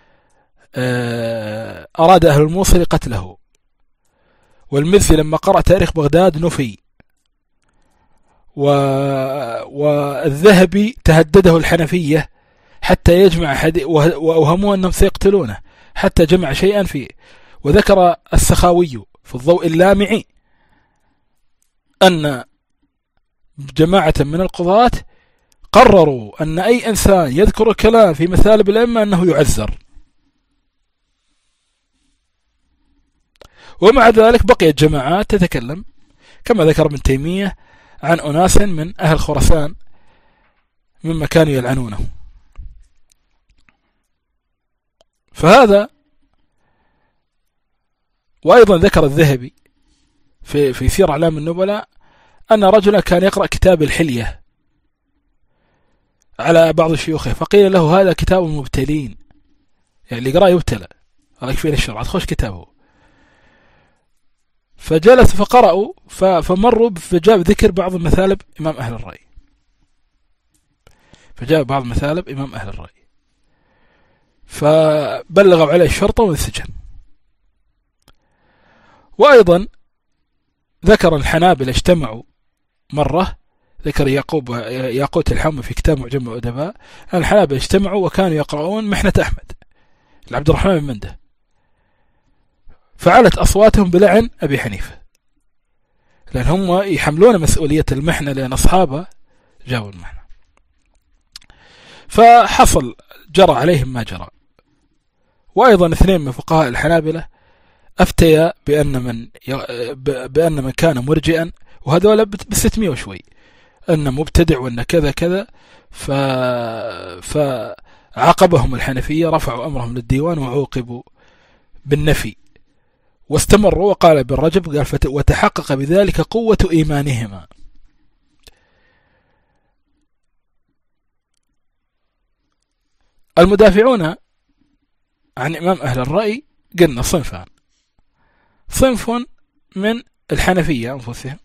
أراد أهل الموصل قتله، والمزي لما قرأ تاريخ بغداد نفي، و... والذهبي تهدده الحنفية حتى يجمع حديث، وأوهموا أنهم سيقتلونه حتى جمع شيئا فيه. وذكر السخاوي في الضوء اللامعي أن جماعة من القضاة قرروا أن أي إنسان يذكر الكلام في مثالب الأئمة أنه يعزر، ومع ذلك بقيت جماعات تتكلم كما ذكر ابن تيمية عن أناس من أهل خراسان مما كانوا يلعنونه. فهذا. وأيضا ذكر الذهبي في في سير أعلام النبلاء أن رجلا كان يقرأ كتاب الحلية على بعض شيوخه، فقيل له هذا كتاب المبتلين، يعني اللي قرأ يبتلى، الله يكفيه الشر تخش كتابه. فجلس فقرأوا فمروا فجاب ذكر بعض مثالب إمام أهل الرأي، فجاب بعض مثالب إمام أهل الرأي، فبلغوا عليه الشرطة وانسجن. وأيضا ذكر الحنابلة اجتمعوا مرة، ذكر يعقوب ياقوت الحمى في كتاب معجم الأدباء، الحنابلة اجتمعوا وكانوا يقرؤون محنة أحمد لعبد الرحمن بن منده، فعلت أصواتهم بلعن أبي حنيفة، لأن هم يحملون مسؤولية المحنة لأن أصحابه جاءوا المحنة. فحصل جرى عليهم ما جرى. وأيضا اثنين من فقهاء الحنابلة أفتيا بأن من بأن من كان مرجئا، وهذول بستمية وشوي، أن مبتدع وأن كذا كذا، ف فعاقبهم الحنفية، رفعوا أمرهم للديوان وعوقبوا بالنفي، واستمروا. وقال ابن رجب قال وتحقق بذلك قوة إيمانهما. المدافعون عن إمام أهل الرأي قلنا صنفان، صنف من الحنفية أنفسهم،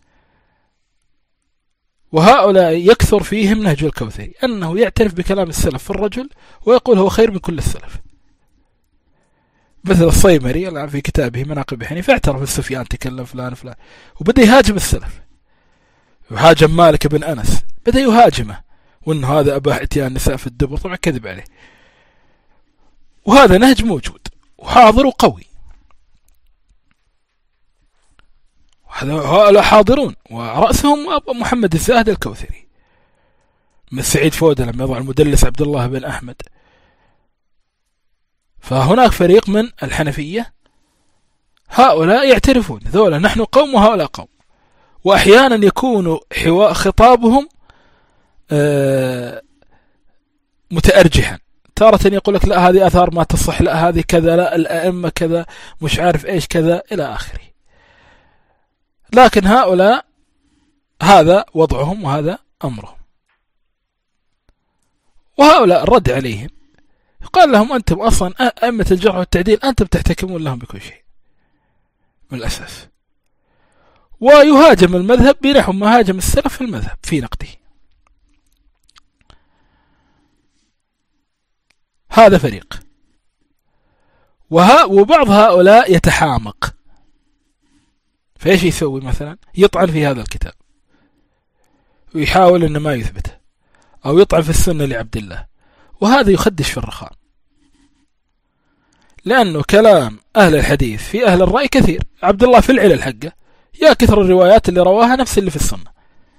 وهؤلاء يكثر فيهم نهج الكوثري، أنه يعترف بكلام السلف في الرجل ويقول هو خير من كل السلف، مثل الصيمري الآن في كتابه مناقب حنيفة اعترف السفيان تكلم فلان فلان، وبدأ يهاجم السلف، وهاجم مالك بن أنس، بدأ يهاجمه وأن هذا أباح اتيان النساء في الدبر، طبعا كذب عليه. وهذا نهج موجود وحاضر وقوي، هؤلاء حاضرون، ورأسهم أبو محمد الزاهد الكوثري، من سعيد فودة لما يضع المدلس عبد الله بن أحمد. فهناك فريق من الحنفية هؤلاء يعترفون ذولا نحن قوم وهؤلاء قوم، وأحيانا يكون حوار خطابهم متأرجحا، تارة يقول لك لا هذه أثار ما تصح، لا هذه كذا، لا الأئمة كذا، مش عارف إيش كذا إلى آخره. لكن هؤلاء هذا وضعهم وهذا أمرهم، وهؤلاء الرد عليهم قال لهم أنتم أصلا أئمة الجرح والتعديل أنتم تحتكمون لهم بكل شيء من الأساس، ويهاجم المذهب بنحو ما هاجم السلف في المذهب في نقده. هذا فريق. وها وبعض هؤلاء ويحاول أنه ما يثبته أو يطعن في السنة لعبد الله، وهذا يخدش في الرخاء، لأنه كلام أهل الحديث في أهل الرأي كثير. عبد الله في العلل حقه يا كثر الروايات اللي رواها نفس اللي في السنة،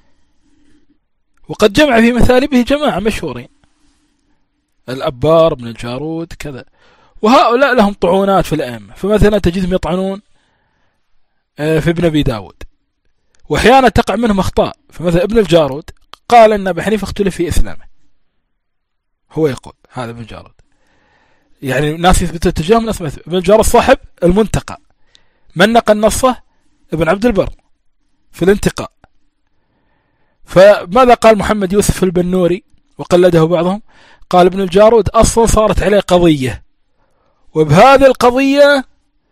وقد جمع في مثالبه جماعة مشهورين، الأبار بن الجارود كذا، وهؤلاء لهم طعونات في الأئمة. فمثلا تجدهم يطعنون في ابن أبي داود، وأحيانا تقع منهم أخطاء. فمثلا ابن الجارود قال أن أبي حنيفة اختلف في إسلامه، هو يقول هذا ابن الجارود، يعني ناس يثبتوا اتجاههم ناس مثل ابن الجارود صاحب المنتقى، من نقل نصه ابن عبد البر في الانتقاء. فماذا قال محمد يوسف البنوري وقلده بعضهم؟ قال ابن الجارود أصلا صارت عليه قضية، وبهذه القضية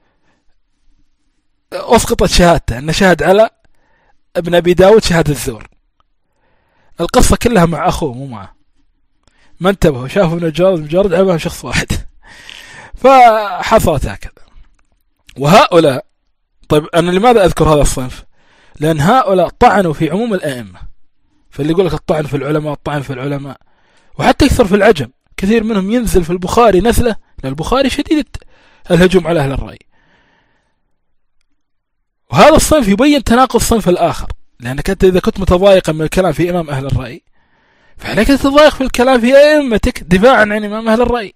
أسقطت شهادته، أنه شهد على ابن أبي داود شهادة الزور. القصة كلها مع أخوه مو معه، ما انتبهوا، شافوا ابن الجارود مجرد عبهم شخص واحد، فحصلت هكذا. وهؤلاء، طيب أنا لماذا أذكر هذا الصنف؟ لأن هؤلاء طعنوا في عموم الأئمة. فاللي يقول لك الطعن في العلماء الطعن في العلماء، وحتى يكثر في العجم، كثير منهم ينزل في البخاري نزلة، لأن البخاري شديد الهجوم على أهل الرأي. وهذا الصنف يبين تناقض الصنف الآخر، لأنك أنت إذا كنت متضايقا من الكلام في إمام أهل الرأي، فعليك تتضايق في الكلام في أئمتك دفاعا عن إمام أهل الرأي.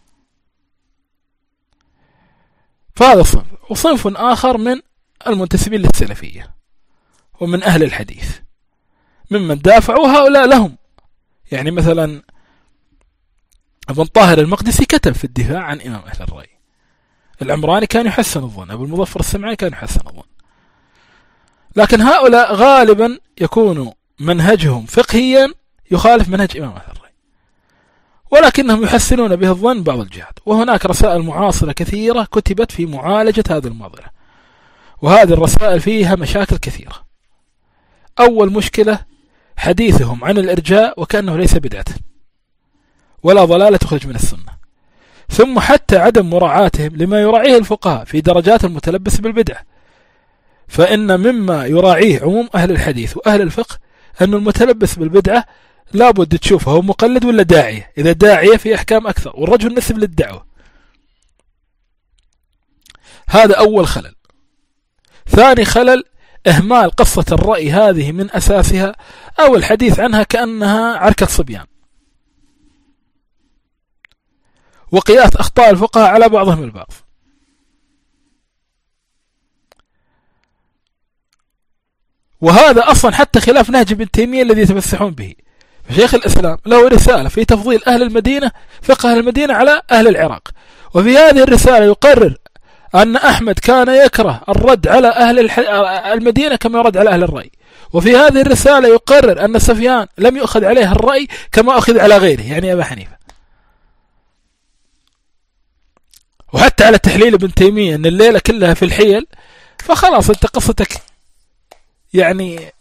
فهذا صنف. وصنف آخر من المنتسبين للسلفية ومن أهل الحديث ممن دافعوا، هؤلاء لهم، يعني مثلا ابن طاهر المقدسي كتب في الدفاع عن إمام أهل الرأي، العمراني كان يحسن الظن، أبو المظفر السمعاني كان يحسن الظن. لكن هؤلاء غالبا يكون منهجهم فقهيا يخالف منهج إمام أهل الرأي، ولكنهم يحسنون به الظن بعض الجهات. وهناك رسائل معاصرة كثيرة كتبت في معالجة هذه المعضلة، وهذه الرسائل فيها مشاكل كثيرة. أول مشكلة حديثهم عن الإرجاء وكأنه ليس بدعة ولا ضلالة تخرج من السنة، ثم حتى عدم مراعاتهم لما يراعيه الفقهاء في درجات المتلبس بالبدعة. فإن مما يراعيه عموم أهل الحديث وأهل الفقه أن المتلبس بالبدعة لابد تشوفه هو مقلد ولا داعية، إذا داعية في أحكام أكثر، والرجل نسب للدعوة. هذا أول خلل. ثاني خلل إهمال قصة الرأي هذه من أساسها، أو الحديث عنها كأنها عركة صبيان، وقياس أخطاء الفقهاء على بعضهم البعض. وهذا أصلا حتى خلاف نهج ابن تيمية الذي يتمسحون به. فشيخ الإسلام له رسالة في تفضيل أهل المدينة، فقه أهل المدينة على أهل العراق، وفي هذه الرسالة يقرر أن أحمد كان يكره الرد على أهل المدينة كما يرد على أهل الرأي، وفي هذه الرسالة يقرر أن سفيان لم يؤخذ عليه الرأي كما أخذ على غيره، يعني أبا حنيفة. وحتى على تحليل ابن تيمية أن الليلة كلها في الحيل، فخلاص أنت قصتك يعني.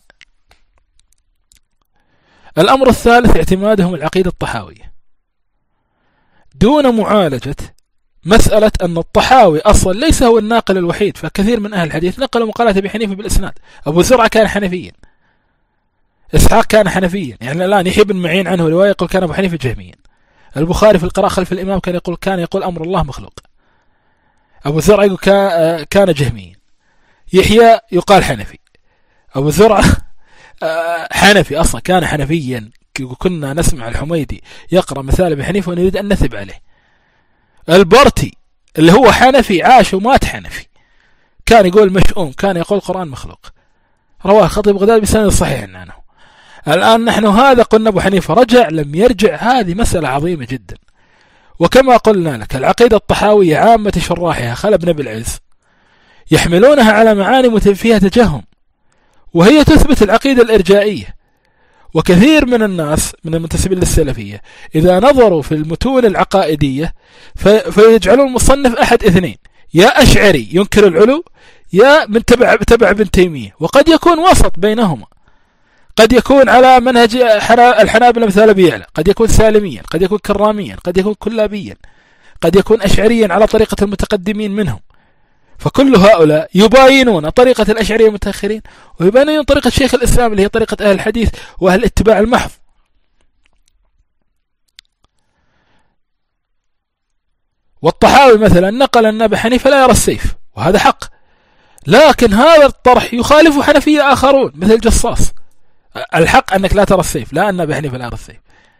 الأمر الثالث اعتمادهم العقيدة الطحاوية دون معالجة مسألة أن الطحاوي أصلا ليس هو الناقل الوحيد، فكثير من أهل الحديث نقلوا مقالات أبي حنيفة بالإسناد. أبو زرعة كان حنفيا، إسحاق كان حنفيا، يعني الآن يحيى بن معين عنه رواية يقول كان أبو حنيفة جهميا. البخاري في القراءة خلف الإمام كان يقول كان يقول أمر الله مخلوق. أبو زرعة يقول كان جهميا. يحيى يقال حنفي. أبو زرعة حنفي أصلا، كان حنفيا. كنا نسمع الحميدي يقرأ مثال أبي حنيفة ونريد أن نثب عليه. البرتي اللي هو حنفي عاش ومات حنفي، كان يقول مشؤوم، كان يقول القرآن مخلوق. رواه الخطيب بغداد بسند صحيح عنه. الآن نحن هذا قلنا أبو حنيفة رجع لم يرجع، هذه مسألة عظيمة جدا. وكما قلنا لك العقيدة الطحاوية عامة شراحها خلى ابن أبي العز يحملونها على معاني فيها تجهم، وهي تثبت العقيدة الإرجائية. وكثير من الناس من المنتسبين للسلفية إذا نظروا في المتون العقائدية فيجعلون المصنف أحد اثنين، يا أشعري ينكر العلو، يا من تبع تبع ابن تيمية، وقد يكون وسط بينهما. قد يكون على منهج الحنابلة مثل أبي يعلى، قد يكون سالميا، قد يكون كراميا، قد يكون كلابيا، قد يكون أشعريا على طريقة المتقدمين منهم. فكل هؤلاء يباينون طريقة الأشعرية المتأخرين ويباينون طريقة شيخ الإسلام اللي هي طريقة أهل الحديث وأهل الاتباع المحض. والطحاوي مثلا نقل أن أبا حنيفة لا يرى السيف، وهذا حق، لكن هذا الطرح يخالف حنفية آخرون مثل الجصاص. الحق أنك لا ترى السيف، لا أن أبا حنيفة لا يرى السيف.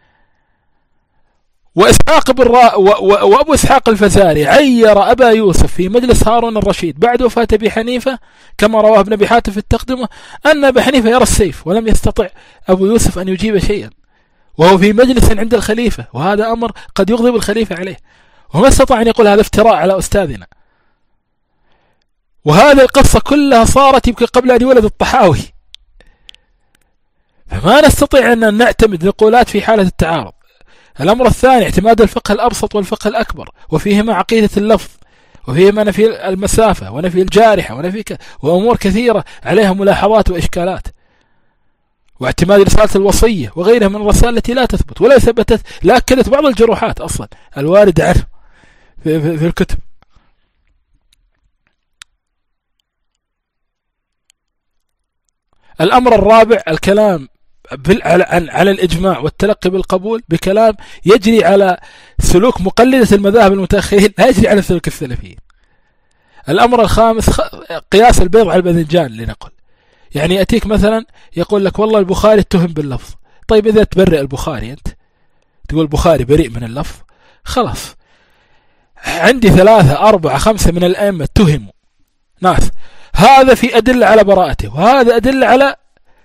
وإسحاق بن را... و... و... وأبو إسحاق الفزاري عير أبا يوسف في مجلس هارون الرشيد بعد وفاة أبي حنيفة كما رواه ابن أبي حاتم في التقدمة أن أبا حنيفة يرى السيف، ولم يستطع أبو يوسف أن يجيب شيئا وهو في مجلس عند الخليفة، وهذا أمر قد يغضب الخليفة عليه، وما استطاع أن يقول هذا افتراء على أستاذنا. وهذه القصة كلها صارت يمكن قبل أن يولد الطحاوي، فما نستطيع أن نعتمد نقولات في حالة التعارض. الأمر الثاني اعتماد الفقه الأبسط والفقه الأكبر، وفيهما عقيدة اللفظ، وفيهما نفي المسافة ونفي الجارحة ونفي ك... وأمور كثيرة عليها ملاحظات وإشكالات، واعتماد رسالة الوصية وغيرها من الرسائل التي لا تثبت ولا ثبتت، لا أكدت بعض الجروحات أصلا الواردة عنه في, في, في الكتب. الأمر الرابع الكلام عن على الإجماع والتلقي بالقبول بكلام يجري على سلوك مقلدة المذاهب المتأخرين، لا يجري على سلوك السلفيين. الأمر الخامس قياس البيض على الباذنجان لنقل، يعني يأتيك مثلا يقول لك والله البخاري اتهم باللفظ، طيب إذا تبرئ البخاري أنت تقول البخاري بريء من اللفظ، خلاص عندي ثلاثة أربعة خمسة من الأئمة اتهموا ناس، هذا في أدلة على براءته وهذا أدلة على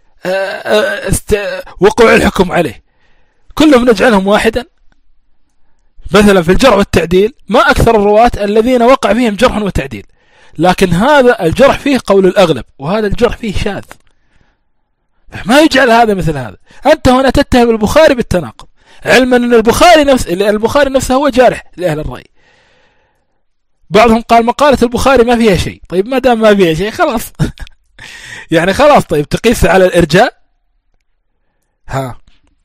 وقوع الحكم عليه، كلهم نجعلهم واحدا. مثلا في الجرح والتعديل ما أكثر الرواة الذين وقع فيهم جرح وتعديل، لكن هذا الجرح فيه قول الأغلب وهذا الجرح فيه شاذ، ما يجعل هذا مثل هذا. أنت هنا تتهم البخاري بالتناقض، علما أن البخاري نفس البخاري نفسه هو جارح لأهل الرأي. بعضهم قال مقالة البخاري ما فيها شيء، طيب ما دام ما فيها شيء خلاص يعني خلاص، طيب تقيس على الإرجاء ها.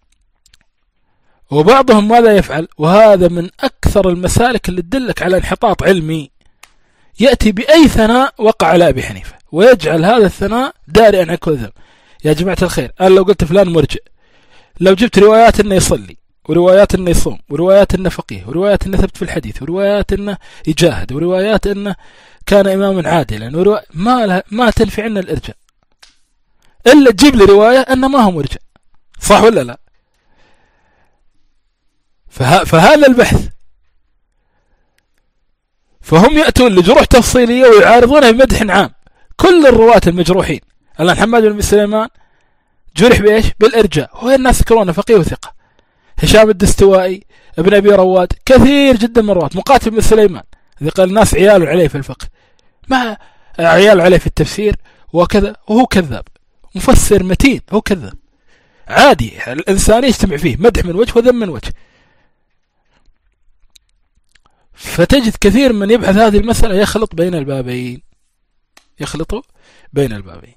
وبعضهم ماذا يفعل، وهذا من أكثر المسالك اللي تدلك على انحطاط علمي، يأتي بأي ثناء وقع على أبي حنيفة ويجعل هذا الثناء دارئا عن كل ذنب. يا جماعة الخير، أنا لو قلت فلان مرجع، لو جبت روايات أنه يصلي وروايات أنه يصوم وروايات أنه فقيه وروايات أنه ثبت في الحديث وروايات أنه يجاهد وروايات أنه كان إماما عادلا وروا... ما, له... ما تنفع عنا الإرجاء إلا تجيب لي رواية أنه ما هو مرجع، صح ولا لا؟ فه... فهذا البحث، فهم يأتون لجروح تفصيلية ويعارضونها بمدح عام. كل الرواة المجروحين الآن حماد بن سليمان جرح بإيش؟ بالإرجاء، هو الناس يذكرونه فقيه وثقة. هشام الدستوائي ابن أبي رواد كثير جدا من الرواة. مقاتل بن سليمان إذا قال الناس عيال عليه في الفقه، ما عيال عليه في التفسير وكذا، وهو كذاب مفسر متين، هو كذاب عادي، الإنسان يجتمع فيه مدح من وجه وذم من وجه. فتجد كثير من يبحث هذه المسألة يخلط بين البابين، يخلط بين البابين.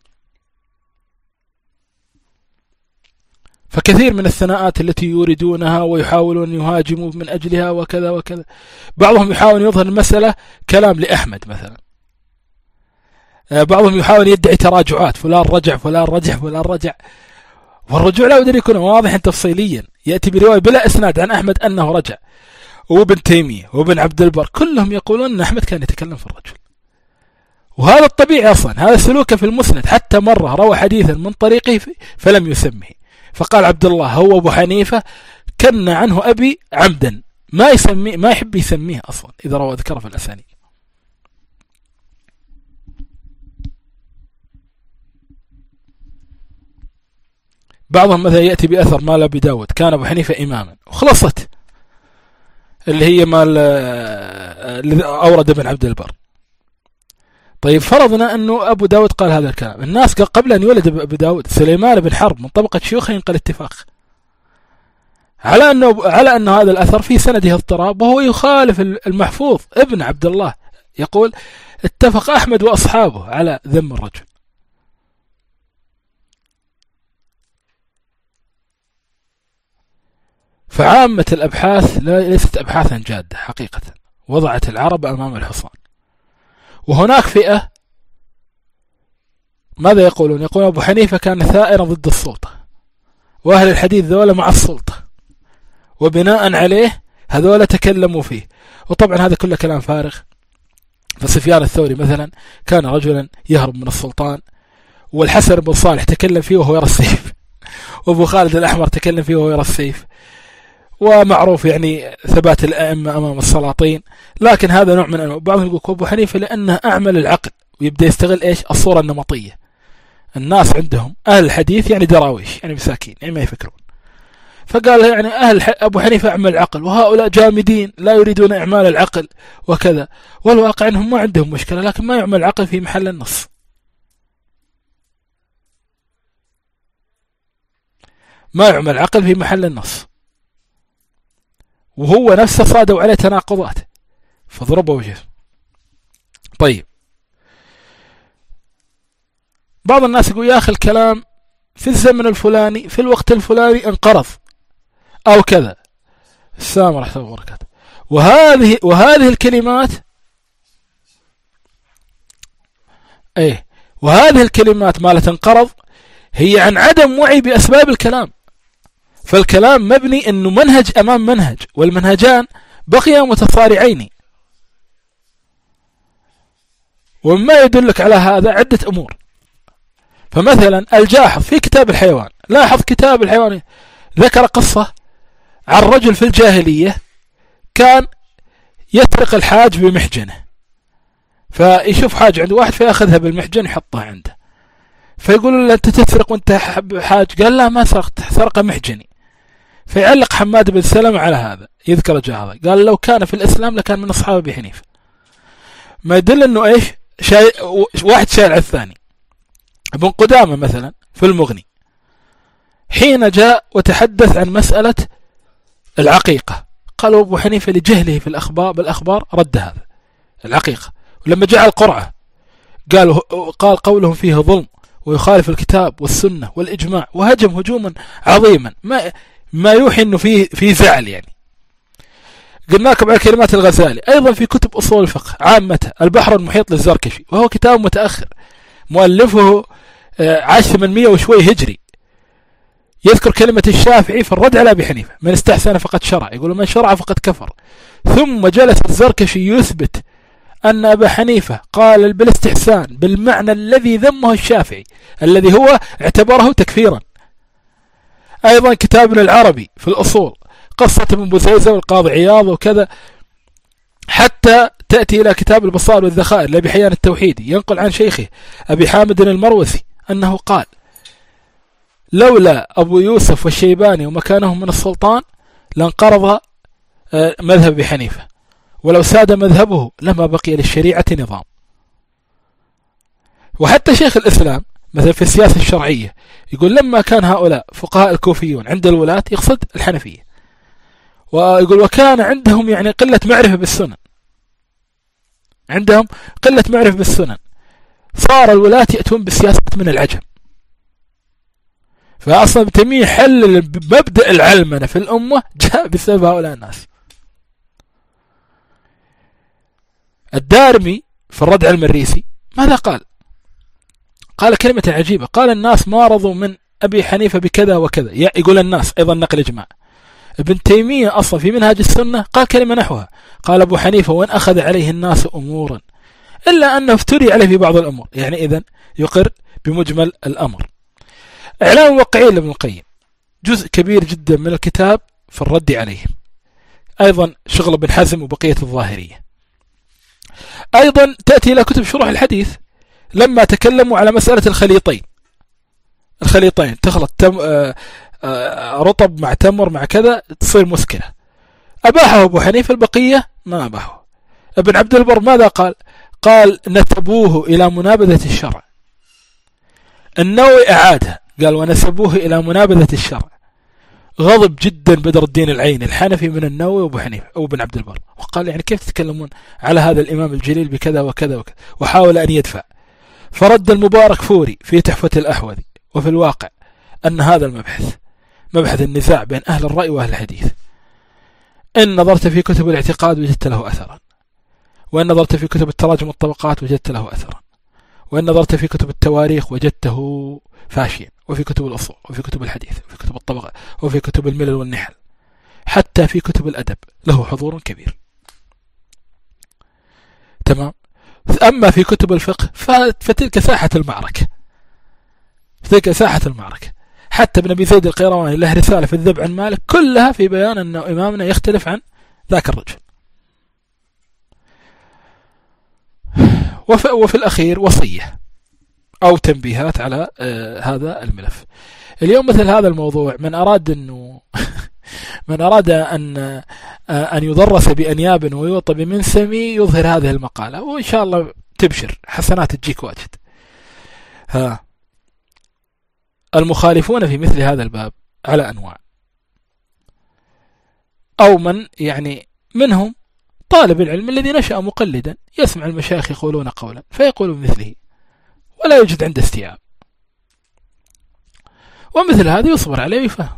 فكثير من الثناءات التي يوردونها ويحاولون أن يهاجموا من أجلها وكذا وكذا. بعضهم يحاول يظهر المسألة كلام لأحمد مثلا، بعضهم يحاول يدعي تراجعات، فلان رجع فلان رجع فلان رجع، والرجوع لا يقدر يكون واضحا تفصيليا، يأتي برواية بلا إسناد عن أحمد أنه رجع، وابن تيمية وابن عبد البر كلهم يقولون أن أحمد كان يتكلم في الرجل، وهذا الطبيعي أصلا، هذا سلوكه في المسند. حتى مرة روى حديثا من طريقه فلم يسمه، فقال عبد الله هو أبو حنيفة كن عنه أبي عمدا، ما يسميه، ما يحب يسميه أصلا إذا روى ذكره في الأسانيد. بعضهم مثلا يأتي بأثر مال أبي داود كان أبو حنيفة إماما وخلصت، اللي هي مال اللي أورد ابن عبد البر. طيب فرضنا أنه أبو داود قال هذا الكلام، الناس قال قبل أن يولد أبو داود سليمان بن حرب من طبقة شيوخه ينقل اتفاق على أنه على أن هذا الأثر في سنده اضطراب، وهو يخالف المحفوظ ابن عبد الله، يقول اتفق أحمد وأصحابه على ذم الرجل. فعامة الأبحاث ليست أبحاثا جادة حقيقة، وضعت العرب أمام الحصان. وهناك فئة ماذا يقولون؟ يقولون أبو حنيفة كان ثائرا ضد السلطة، وأهل الحديث ذولا مع السلطة، وبناء عليه هذولا تكلموا فيه. وطبعا هذا كله كلام فارغ. فسفيان الثوري مثلا كان رجلا يهرب من السلطان، والحسن بن صالح تكلم فيه وهو يرى السيف، وابو خالد الأحمر تكلم فيه وهو يرى السيف، ومعروف يعني ثبات الأئمة أمام السلاطين. لكن هذا نوع من أنواع. بعضهم يقول أبو حنيفة لأنه أعمل العقل، ويبدأ يستغل إيش؟ الصورة النمطية. الناس عندهم أهل الحديث يعني دراويش، يعني مساكين، يعني ما يفكرون. فقال يعني أهل أبو حنيفة أعمل العقل، وهؤلاء جامدين لا يريدون إعمال العقل وكذا. والواقع أنهم ما عندهم مشكلة، لكن ما يعمل العقل في محل النص. ما يعمل العقل في محل النص، وهو نفسه صادوا عليه تناقضات فضربوا وجهه. طيب، بعض الناس يقول يا أخي الكلام في الزمن الفلاني في الوقت الفلاني انقرض أو كذا. السلام ورحمة الله وبركاته. وهذه وهذه الكلمات ايه وهذه الكلمات ما لا تنقرض هي عن عدم وعي بأسباب الكلام. فالكلام مبني أنه منهج أمام منهج، والمنهجان بقيا متصارعين. وما يدلك على هذا عدة أمور. فمثلا الجاحظ في كتاب الحيوان، لاحظ كتاب الحيوان ذكر قصة عن رجل في الجاهلية كان يسرق الحاج بمحجنه، فيشوف حاج عند واحد فيأخذها بالمحجن يحطها عنده، فيقول له أنت تسرق وانت حاج؟ قال لا ما سرقت، سرق محجني. فيعلق حماد بن سلمة على هذا، يذكر جاهظ، قال لو كان في الإسلام لكان من أصحاب أبي حنيفة. ما يدل أنه إيش؟ شاي واحد شايل على الثاني. ابن قدامة مثلا في المغني حين جاء وتحدث عن مسألة العقيقة، قالوا أبو حنيفة لجهله في الأخبار بالأخبار رد هذا العقيقة. ولما جاء القرعة قال قال قولهم فيه ظلم ويخالف الكتاب والسنة والإجماع، وهجم هجوما عظيما ما ما يوحي أنه فيه في زعل. يعني قلنا لكم على كلمات الغزالي أيضا في كتب أصول الفقه عامة، البحر المحيط للزركشي، وهو كتاب متأخر مؤلفه عاش ثمانمائة وشوي هجري، يذكر كلمة الشافعي في الرد على أبي حنيفة: من استحسن فقد شرع، يقول من شرع فقد كفر. ثم جلس الزركشي يثبت أن أبا حنيفة قال بالاستحسان بالمعنى الذي ذمه الشافعي، الذي هو اعتبره تكفيرا. أيضا كتابنا العربي في الأصول قصة ابن بزيزة والقاضي عياض وكذا، حتى تأتي إلى كتاب البصائر والذخائر لأبي حيان التوحيدي، ينقل عن شيخه أبي حامد المروسي أنه قال: لولا أبو يوسف والشيباني ومكانهم من السلطان لانقرض مذهب أبي حنيفة، ولو ساد مذهبه لما بقي للشريعة نظام. وحتى شيخ الإسلام مثلا في السياسة الشرعية يقول: لما كان هؤلاء فقهاء الكوفيون عند الولاة، يقصد الحنفية، ويقول وكان عندهم يعني قلة معرفة بالسنن، عندهم قلة معرفة بالسنن، صار الولاة يأتون بالسياسة من العجم. فأصلا ابن تيمية حل مبدأ العلمنة في الأمة جاء بسبب هؤلاء الناس. الدارمي في الرد على المريسي ماذا قال؟ قال كلمة عجيبة، قال: الناس ما رضوا من أبي حنيفة بكذا وكذا. يقول الناس أيضا نقل إجماع. ابن تيمية أصلا في منهاج السنة قال كلمة نحوها، قال: أبو حنيفة وإن أخذ عليه الناس أمورا إلا أنه افتري عليه في بعض الأمور. يعني إذن يقر بمجمل الأمر. إعلام الواقعين لابن القيم جزء كبير جدا من الكتاب في الرد عليهم. أيضا شغل ابن حزم وبقية الظاهرية. أيضا تأتي إلى كتب شروح الحديث لما تكلموا على مسألة الخليطين الخليطين تخلط تم آآ آآ رطب مع تمر مع كذا تصير مسكرة، أباحه أبو حنيفة، البقية ما أباحه. ابن عبد البر ماذا قال؟ قال: نسبوه إلى منابذة الشرع. النووي أعادها، قال: ونسبوه إلى منابذة الشرع. غضب جدا بدر الدين العيني الحنفي من النووي وابو حنيفة أو ابن عبد البر، وقال: يعني كيف تتكلمون على هذا الإمام الجليل بكذا وكذا وكذا، وحاول أن يدفع. فرد المبارك فوري في تحفة الأحوذي وفي الواقع أن هذا المبحث مبحث النزاع بين أهل الرأي وأهل الحديث. إن نظرت في كتب الاعتقاد وجدت له أثرا، وإن نظرت في كتب التراجم والطبقات وجدت له أثرا، وإن نظرت في كتب التواريخ وجدته فاشيا، وفي كتب الأصول، وفي كتب الحديث، وفي كتب الطبقات، وفي كتب الملل والنحل، حتى في كتب الأدب له حضور كبير. تمام. أما في كتب الفقه فتلك ساحة المعركة، فتلك ساحة المعركة. حتى ابن أبي زيد القيرواني له رسالة في الذب عن مالك كلها في بيان أن إمامنا يختلف عن ذاك الرجل. وفي, وفي الأخير وصية أو تنبيهات على آه هذا الملف. اليوم مثل هذا الموضوع من أراد أنه من أراد أن آه أن يدرس بأنياب ويوطى بمنسمي يظهر هذه المقالة، وإن شاء الله تبشر حسنات تجيك واجد. ها المخالفون في مثل هذا الباب على أنواع، أو من يعني منهم طالب العلم الذي نشأ مقلدا يسمع المشايخ يقولون قولا فيقول مثله ولا يوجد عنده استيعاب، ومثل هذا يصبر عليه ويفهم.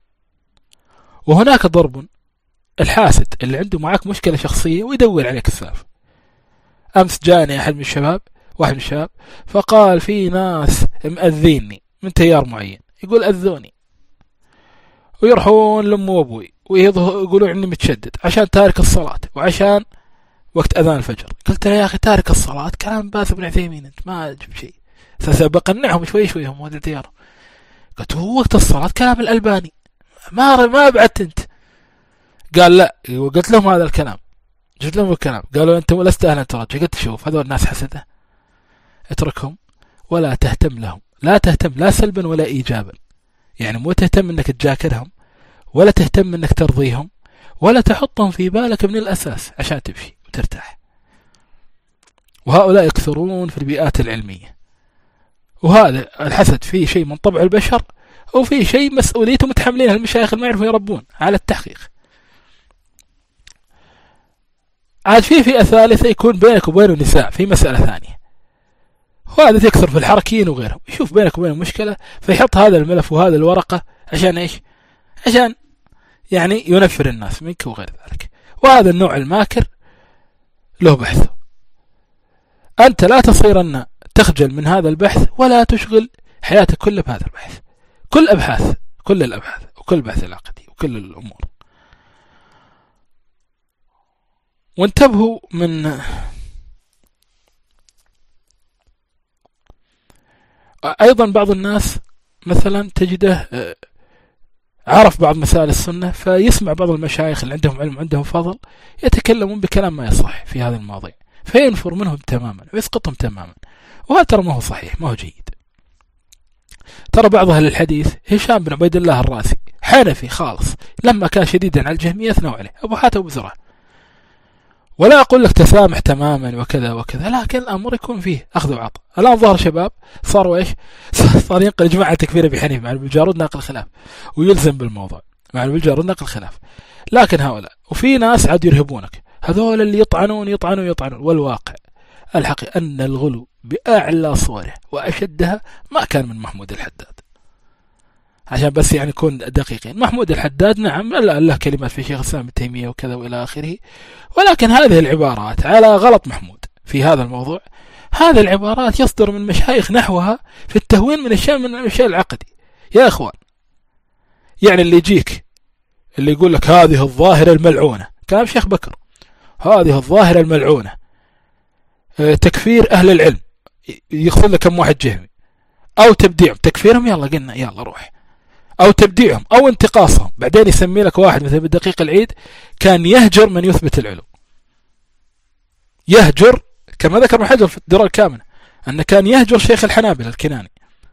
وهناك ضرب الحاسد اللي عنده معك مشكلة شخصية ويدور عليك السالفة. أمس جاني أحد من الشباب واحد من الشباب فقال في ناس مأذيني من تيار معين، يقول أذوني ويروحون لأمي وأبوي ويقولون عني متشدد عشان تارك الصلاة وعشان وقت أذان الفجر. قلت له يا أخي تارك الصلاة كلام باث بن عثيمين، أنت ما جبت شيء. سأبقنعهم شوي شوي هم هذا التيار. قلت هو وقت الصلاة كلام الألباني، ما ما بعدت أنت. قال لا، وقلت لهم هذا الكلام، جبت لهم الكلام، قالوا أنت لست أهلا تراجع. قلت شوف هذول الناس حسدة، اتركهم ولا تهتم لهم، لا تهتم لا سلبا ولا إيجابا، يعني مو تهتم أنك تجاكرهم ولا تهتم أنك ترضيهم ولا تحطهم في بالك من الأساس عشان تمشي وترتاح. وهؤلاء يكثرون في البيئات العلمية، وهذا الحسد فيه شيء من طبع البشر أو فيه شيء مسؤوليته متحملين المشايخ اللي ما يعرفوا يربون على التحقيق. عاد فيه فئة ثالثة يكون بينك وبينه نزاع في مسألة ثانية، وهذا تكثر في الحركيين وغيرهم، يشوف بينك وبينه مشكلة فيحط هذا الملف وهذا الورقة عشان إيش؟ عشان يعني ينفر الناس منك وغير ذلك. وهذا النوع الماكر له بحثه. أنت لا تصيرن تخجل من هذا البحث ولا تشغل حياتك كلها بهذا البحث، كل أبحاث كل الأبحاث وكل بحث العقدي وكل الأمور. وانتبهوا من أيضا بعض الناس مثلا تجده عرف بعض مسائل السنة فيسمع بعض المشايخ اللي عندهم علم عندهم فضل يتكلمون بكلام ما يصح في هذا المواضيع فينفر منهم تماما ويسقطهم تماما، وهذا ترى ما هو صحيح، ما هو جيد. ترى بعض أهل الحديث هشام بن عبيد الله الراسي حنفي خالص، لما كان شديدا على الجهمية أثنوا عليه أبو حاتم أبو زرعة، ولا أقول لك تسامح تماما وكذا وكذا، لكن الأمر يكون فيه أخذ وعطاء. الآن ظهر شباب صاروا إيش؟ صار ينقل جماعة تكفير أبي حنيفة مع الجارود ناقل خلاف ويلزم بالموضوع مع الجارود ناقل خلاف. لكن هؤلاء وفي ناس عاد يرهبونك، هذول اللي يطعنون يطعنون يطعنون. والواقع الحقيقة أن الغلو بأعلى صوره وأشدها ما كان من محمود الحداد، عشان بس يعني نكون دقيقين. محمود الحداد نعم له كلمات في شيخ الإسلام ابن تيمية وكذا وإلى آخره، ولكن هذه العبارات على غلط محمود في هذا الموضوع. هذه العبارات يصدر من مشايخ نحوها في التهوين من الشيء من الشيء العقدي. يا إخوان يعني اللي يجيك اللي يقول لك هذه الظاهرة الملعونة، كلام شيخ بكر، هذه الظاهرة الملعونة تكفير أهل العلم، يقصد لك كم واحد جهمي، أو تبديعهم تكفيرهم، يلا قلنا يلا روح، أو تبديعهم أو انتقاصهم. بعدين يسمي لك واحد مثل بالدقيق العيد كان يهجر من يثبت العلو، يهجر كما ذكر محجر في الدرر الكامنة أنه كان يهجر شيخ الحنابلة الكناني.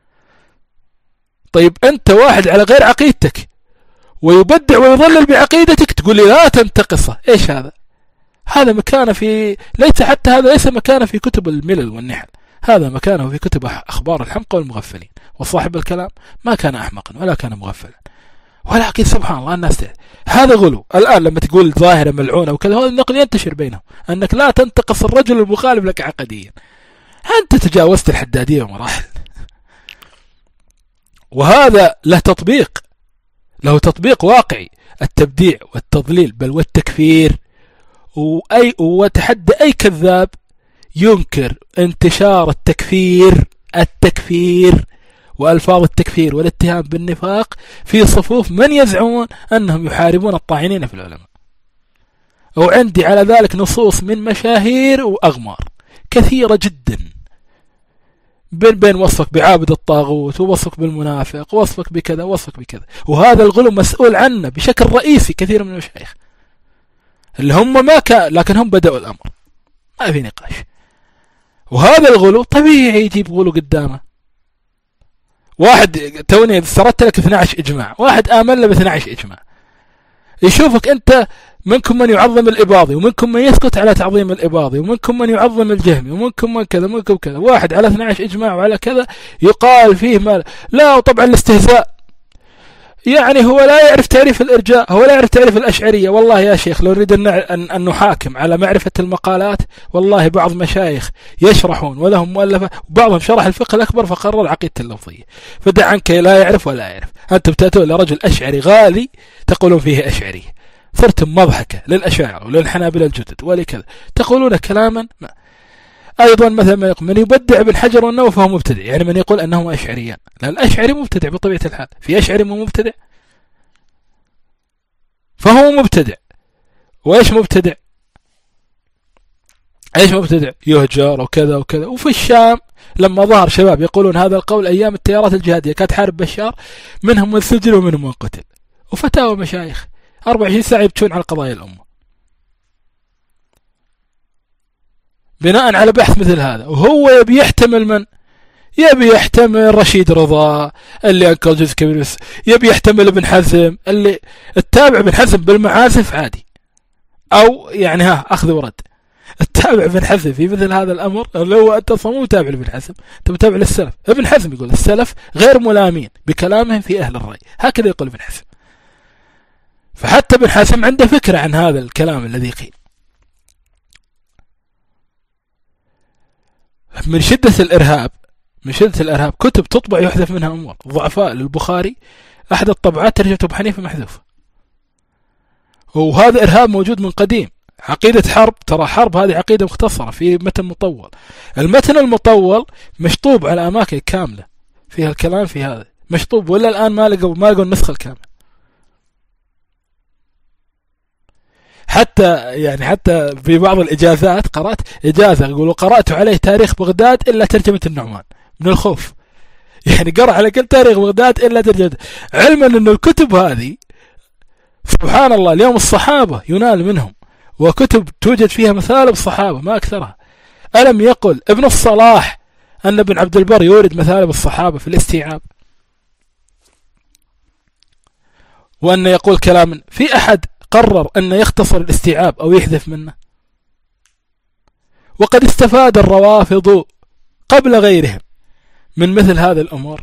طيب أنت واحد على غير عقيدتك ويبدع ويضلل بعقيدتك تقول لي لا تنتقصه، إيش هذا؟ هذا مكانه في ليس حتى هذا ليس مكانه في كتب الملل والنحل، هذا مكانه في كتب أخبار الحمقى والمغفلين. وصاحب الكلام ما كان أحمقا ولا كان مغفلا، ولكن سبحان الله الناس ده. هذا غلو. الآن لما تقول ظاهرة ملعونة وكذا هذا النقل ينتشر بينهم أنك لا تنتقص الرجل المخالف لك عقديا، أنت تجاوزت الحدادية ومراحل. وهذا له تطبيق، له تطبيق واقعي، التبديع والتضليل بل والتكفير وأي وتحدى أي كذاب ينكر انتشار التكفير التكفير وألفاظ التكفير والاتهام بالنفاق في صفوف من يزعمون أنهم يحاربون الطاعنين في العلماء. وعندي على ذلك نصوص من مشاهير وأغمار كثيرة جدا، بين بين وصفك بعابد الطاغوت، ووصفك بالمنافق، ووصفك بكذا، ووصفك بكذا. وهذا الغلو مسؤول عنه بشكل رئيسي كثير من المشايخ اللي هم ما كان، لكن هم بدأوا الأمر، ما في نقاش. وهذا الغلو طبيعي يجيب غلو قدامه. واحد توني سردت لك اثني عشر إجماع، واحد آمن له ب اثني عشر إجماع، يشوفك أنت منكم من يعظم الإباضي، ومنكم من يسكت على تعظيم الإباضي، ومنكم من يعظم الجهمي، ومنكم من كذا ومنكم كذا. واحد على اثني عشر إجماع وعلى كذا يقال فيه ما لا. وطبعا الاستهزاء يعني هو لا يعرف تعريف الإرجاء، هو لا يعرف تعريف الأشعرية. والله يا شيخ لو نريد أن نحاكم على معرفة المقالات، والله بعض مشايخ يشرحون ولهم مؤلفة، وبعضهم شرح الفقه الأكبر فقرر عقيدة اللفظية. فدع عنك لا يعرف ولا يعرف. أنتم تأتون لرجل أشعري غالي تقولون فيه أشعري، صرتم مضحكة للأشاعرة وللحنابلة الجدد ولكذا، تقولون كلاما ما. أيضا مثلا ما يقول من يبدع ابن حجر والنووي فهو مبتدع، يعني من يقول أنهم أشعريان. لا، الأشعري مبتدع بطبيعة الحال، في أشعري مو مبتدع، فهو مبتدع. وإيش مبتدع؟ إيش مبتدع؟ يهجر وكذا وكذا. وفي الشام لما ظهر شباب يقولون هذا القول أيام التيارات الجهادية كانت حارب بشار، منهم من سجن ومنهم من قتل. وفتاوى مشايخ أربعة وعشرين ساعة يبتشون على قضايا الأمة بناء على بحث مثل هذا. وهو يبي يحتمل من؟ يبي يحتمل رشيد رضا اللي أنكر جزء كبير، يبي يحتمل ابن حزم اللي التابع ابن حزم بالمعازف عادي، أو يعني ها أخذ ورد. التابع ابن حزم في مثل هذا الأمر اللي هو أنت صمو تابع لابن حزم، أنت تابع للسلف. ابن حزم يقول السلف غير ملامين بكلامهم في أهل الرأي، هكذا يقول ابن حزم. فحتى ابن حزم عنده فكرة عن هذا الكلام الذي قيل. من شدة الإرهاب من شدة الإرهاب كتب تطبع يحذف منها أمور. ضعفاء للبخاري أحد الطبعات ترجمة أبو حنيفة محذوفة. وهذا إرهاب موجود من قديم. عقيدة حرب، ترى حرب هذه عقيدة مختصرة في متن مطول. المتن المطول مشطوب على أماكن كاملة فيها الكلام في هذا مشطوب، ولا الآن ما لقوا ما لقوا النسخة الكاملة. حتى يعني حتى في بعض الإجازات قرأت إجازة يقولوا قرأت عليه تاريخ بغداد إلا ترجمة النعمان من الخوف، يعني قرأ على كل تاريخ بغداد إلا ترجمة، علما أن الكتب هذه سبحان الله اليوم الصحابة ينال منهم، وكتب توجد فيها مثال الصحابة ما أكثرها. ألم يقل ابن الصلاح أن ابن عبد البر يورد مثال الصحابة في الاستيعاب، وأن يقول كلام في أحد قرر أن يختصر الاستيعاب أو يحذف منه؟ وقد استفاد الروافض قبل غيرهم من مثل هذه الأمور.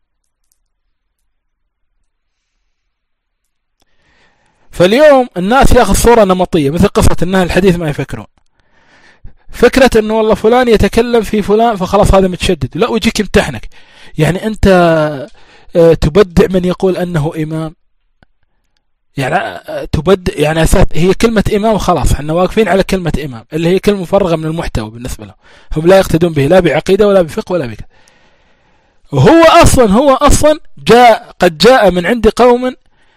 فاليوم الناس يأخذ صورة نمطية مثل قصة أنها الحديث ما يفكرون، فكرة أنه والله فلان يتكلم في فلان فخلاص هذا متشدد، لا ويجيك امتحنك. يعني أنت تبدع من يقول أنه إمام، يعني تبدع يعني أساس هي كلمة إمام وخلاص، احنا واقفين على كلمة إمام اللي هي كلمة مفرغة من المحتوى بالنسبة لهم، هم لا يقتدون به لا بعقيدة ولا بفقه ولا بكذا. وهو أصلا هو أصلا جاء قد جاء من عند قوم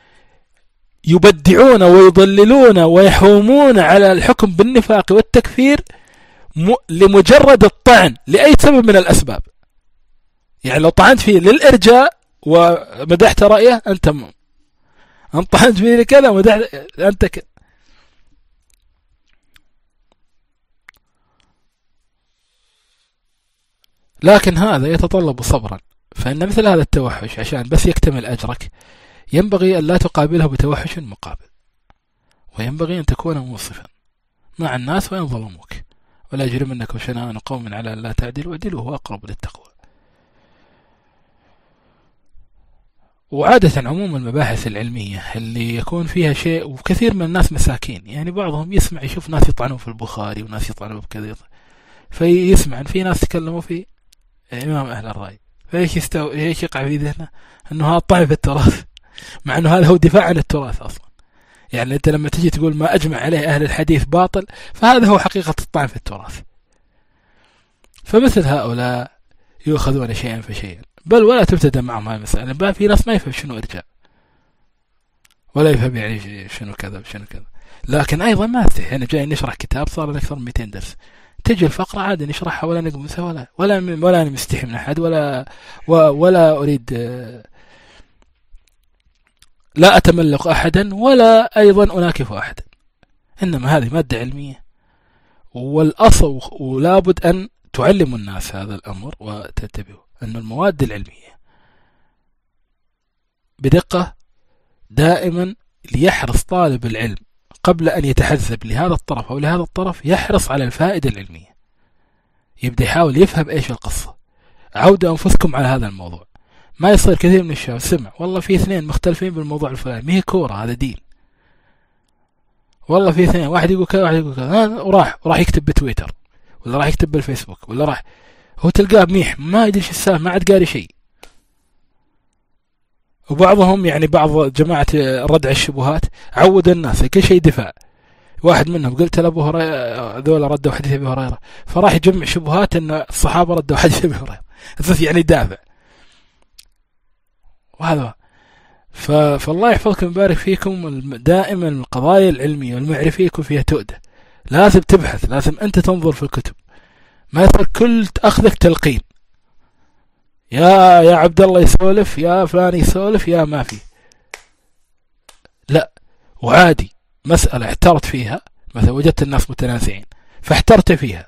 يبدعون ويضللون ويحومون على الحكم بالنفاق والتكفير لمجرد الطعن لأي سبب من الأسباب. يعني لو طعنت فيه للإرجاء ومدحت رأيه أنت م... أنت طعنت فيه لكذا ومدحت أنت ك... لكن هذا يتطلب صبرا. فإن مثل هذا التوحش عشان بس يكتمل أجرك ينبغي أن لا تقابله بتوحش مقابل، وينبغي أن تكون منصفا مع الناس وإن ظلموك، ولا يجرمنكم شنآن قوم على أن لا تعدلوا واعدلوا هو أقرب للتقوى. وعادة عموم المباحث العلمية اللي يكون فيها شيء، وكثير من الناس مساكين، يعني بعضهم يسمع يشوف ناس يطعنون في البخاري وناس يطعنون بكذا، فيسمع أن في ناس تكلموا في إمام أهل الرأي، فإيش يستو... إيش يقع في ذهنه أنه هذا طعن في التراث، مع أنه هذا هو دفاع عن التراث أصلا. يعني أنت لما تجي تقول ما أجمع عليه أهل الحديث باطل، فهذا هو حقيقة الطعن في التراث. فمثل هؤلاء يؤخذون شيئا فشيئا، بل ولا تبتدأ معهم هذه المسألة. بقى في ناس ما يفهم شنو إرجاء، ولا يفهم يعني شنو كذا وشنو كذا. لكن أيضا ما أفتح، يعني جاي نشرح كتاب صار لنا أكثر من مئتين درس، تجي الفقرة عادي نشرحها ولا نقمسها ولا ولا ولا أنا مستحي من أحد، ولا ولا أريد لا أتملق أحدا ولا أيضا أناكف أحدا، إنما هذه مادة علمية، والأصل ولابد أن تعلم الناس هذا الأمر وتنتبهوا أن المواد العلمية بدقة دائما ليحرص طالب العلم قبل أن يتحذب لهذا الطرف أو لهذا الطرف، يحرص على الفائدة العلمية، يبدأ يحاول يفهم إيش القصة. عودوا أنفسكم على هذا الموضوع. ما يصير كثير من الشباب سمع والله في اثنين مختلفين بالموضوع الفلاني، ما هي كورة، هذا دين. والله في اثنين، واحد يقول كذا واحد يقول كذا، وراح وراح يكتب بتويتر ولا راح يكتب بالفيسبوك ولا راح، هو تلقاه منيح ما يدري ايش السالفة، ما عاد قاري شيء. وبعضهم يعني بعض جماعة ردع الشبهات عود الناس كل شيء دفاع. واحد منهم قلت لأبو هريرة ذولا ردوا حديث أبي هريرة، فراح يجمع شبهات أن الصحابة ردوا حديث أبي هريرة، يعني دافع. وهذا فالله يحفظكم ويبارك فيكم، دائما القضايا العلمية والمعرفية يكون فيها تؤدة، لازم تبحث، لازم أنت تنظر في الكتب، ما يصير كل أخذك تلقين، يا يا عبد الله يسولف، يا فلان يسولف، يا ما في. لا، وعادي مسألة احترت فيها، مثلا وجدت الناس متنازعين فاحترت فيها،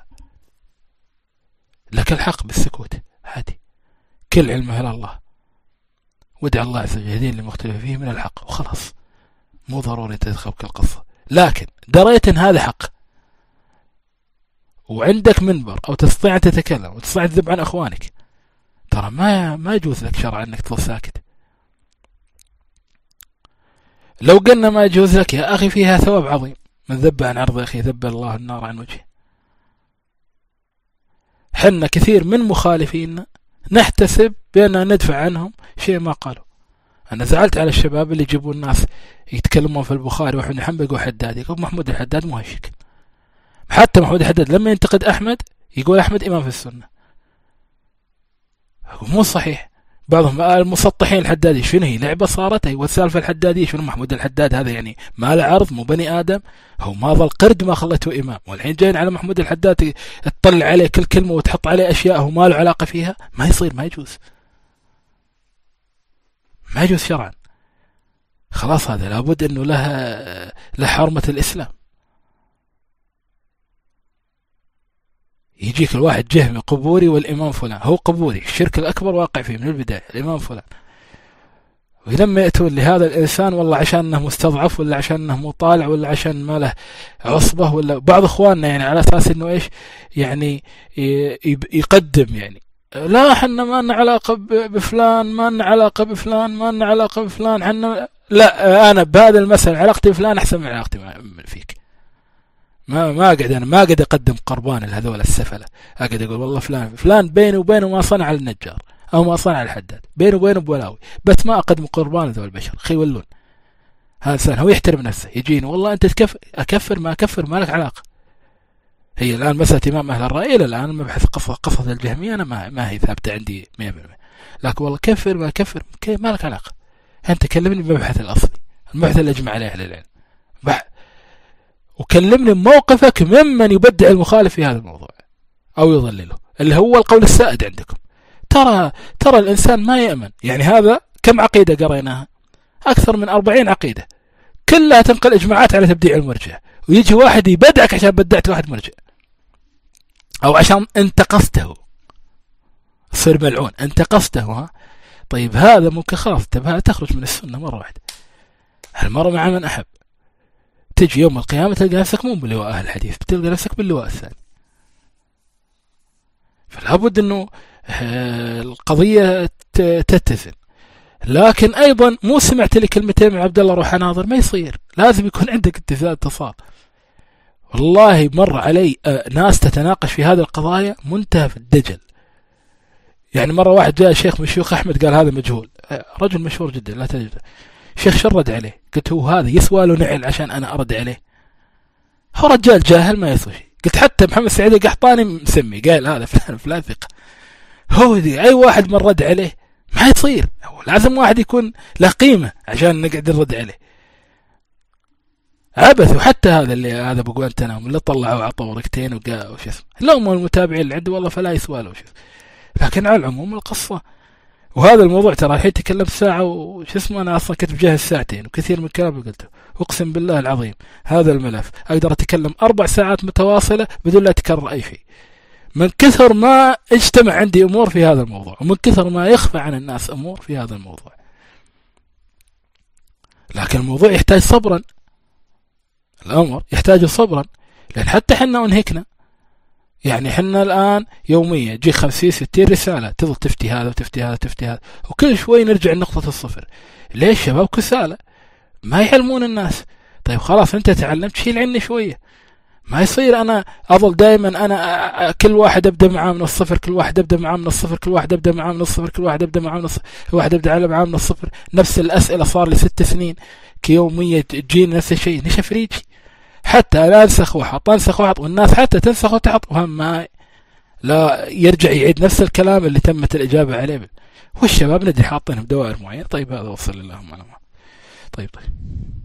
لك الحق بالسكوت عادي، كل علمه إلى الله، ودع الله عز وجل يهدين لمختلف فيه من الحق وخلاص، مو ضروري تدخل كالقصة. لكن دريت ان هذا حق وعندك منبر او تستطيع ان تتكلم وتستطيع تذب عن اخوانك، ترى ما ما يجوز لك شرعا انك تظل ساكت. لو قلنا ما يجوز لك يا اخي فيها ثواب عظيم، من ذب عن عرض اخي ذب الله النار عن وجهه. حنا كثير من مخالفينا نحتسب بأننا ندفع عنهم شيء ما قالوا. أنا زعلت على الشباب اللي يجيبوا الناس يتكلمون في البخاري وحن حنبل وحداد، يقول محمود الحداد مو هالشكل. حتى محمود الحداد لما ينتقد أحمد يقول أحمد إمام في السنة، مو صحيح. بعضهم المسطحين الحدادي شنو هي لعبة صارت، هي والسالفة الحدادية شنو؟ محمود الحداد هذا يعني ما له عرض، مو بني آدم، هو ما ظل قرد ما خلته إمام، والحين جايين على محمود الحداد تطلع عليه كل كلمة وتحط عليه أشياء هو ما له علاقة فيها. ما يصير، ما يجوز، ما يجوز شرعا. خلاص هذا لابد أنه لها له حرمة الإسلام. يجيك الواحد جهمي قبوري والإمام فلان، هو قبوري، الشرك الأكبر واقع فيه من البداية، الإمام فلان. ولما يأتون لهذا الإنسان والله عشان أنه مستضعف، ولا عشان أنه مطالع، ولا عشان ما له عصبة، ولا بعض إخواننا يعني على أساس أنه إيش يعني يقدم يعني لا حنا ما لنا علاقة بفلان، ما لنا علاقة بفلان، ما لنا علاقة بفلان، حنا لا أنا بهذا المسألة علاقتي بفلان أحسن من علاقتي فيك. ما ما قاعد أنا ما قاعد أقدم قربان لهذول السفلة، أقعد أقول والله فلان فلان بيني وبينه ما صنع النجار أو ما صنع الحداد، بيني وبينه بولاوي، بس ما أقدم قربان لهذول البشر. خي يولون هذا إنسان هو يحترم نفسه، يجيني والله أنت تكفر أكفر ما أكفر ما لك علاقة. هي الآن مسألة إمام أهل الرأي إلى الآن مبحث قصة قصة الجهمية أنا ما ما هي ثابتة عندي مية بالمية، لكن والله كفر ما كفر ما لك علاقة. أنت كلمني بمبحث الأصلي، المبحث اللي أجمع عليه أهل العلم، وكلمني موقفك ممن يبدع المخالف في هذا الموضوع أو يضلله، اللي هو القول السائد عندكم. ترى ترى الإنسان ما يأمن. يعني هذا كم عقيدة قريناها؟ أكثر من أربعين عقيدة كلها تنقل إجماعات على تبديع المرجع، ويجي واحد يبدعك عشان بدعت واحد مرجع أو عشان انتقصته صير ملعون، انتقصته. ها طيب هذا ممكن خلاص تبها تخرج من السنة مرة واحدة. المرة مع من أحب، تجي يوم القيامة تلقى نفسك مو بلواء أهل الحديث، بتلقى نفسك باللواء الثاني. فلا بد أنه القضية تتزن. لكن أيضا مو سمعت لي كلمتين من عبد الله روح ناظر، ما يصير، لازم يكون عندك اتزان اتصال. والله مر علي ناس تتناقش في هذه القضايا منتهى في الدجل. يعني مرة واحد جاء شيخ من شيوخ أحمد قال هذا مجهول، رجل مشهور جدا لا تجد، شيخ شو رد عليه؟ قلت هو هذا يسوى له نعل عشان أنا أرد عليه؟ هو رجال جاهل ما يسوي شيء. قلت حتى محمد سعيد القحطاني مسمي قال هذا فلان فلان ثقة. هو دي أي واحد من رد عليه ما يصير، لازم واحد يكون له قيمة عشان نقعد نرد عليه. عبث. وحتى هذا اللي هذا بقول تنام اللي طلعوا عطوا ورقتين وقا وش اسمه لو المتابعين اللي عنده والله فلا يسوى له وش. لكن على العموم القصة وهذا الموضوع ترى الحين تكلمت ساعة وش اسمه أنا أصلا كنت بجهز ساعتين وكثير من الكلام اللي قلته أقسم بالله العظيم هذا الملف أقدر أتكلم أربع ساعات متواصلة بدون لا أتكرر أي شيء، من كثر ما اجتمع عندي أمور في هذا الموضوع ومن كثر ما يخفى عن الناس أمور في هذا الموضوع. لكن الموضوع يحتاج صبرا، الأمر يحتاج صبرا، لأن حتى حنا انهكنا. يعني حنا الآن يوميا جي خمسين ستين رسالة تظل تفتي هذا وتفتي هذا وتفتي هذا وكل شوي نرجع لنقطة الصفر. ليش شباب كسالة ما يعلمون الناس؟ طيب خلاص أنت تعلمت شيل عني شوية، ما يصير أنا أظل دائما أنا كل واحد أبدأ معاه من الصفر، كل واحد أبدأ معاه من الصفر، كل واحد أبدأ معاه من الصفر، كل واحد أبدأ معاه من الصفر، كل واحد أبدأ معاه من الصفر. نفس الأسئلة صار لي ست سنين كيومية تجيني نفس الشيء. نيش أفريجي حتى أنا أنسخ وحط أنسخ وحط والناس حتى تنسخ وتحط وهم ما لا يرجع يعيد نفس الكلام اللي تمت الإجابة عليه. والشباب ندري حاطينهم دوائر معينة. طيب هذا وصل اللهم على ما. طيب طيب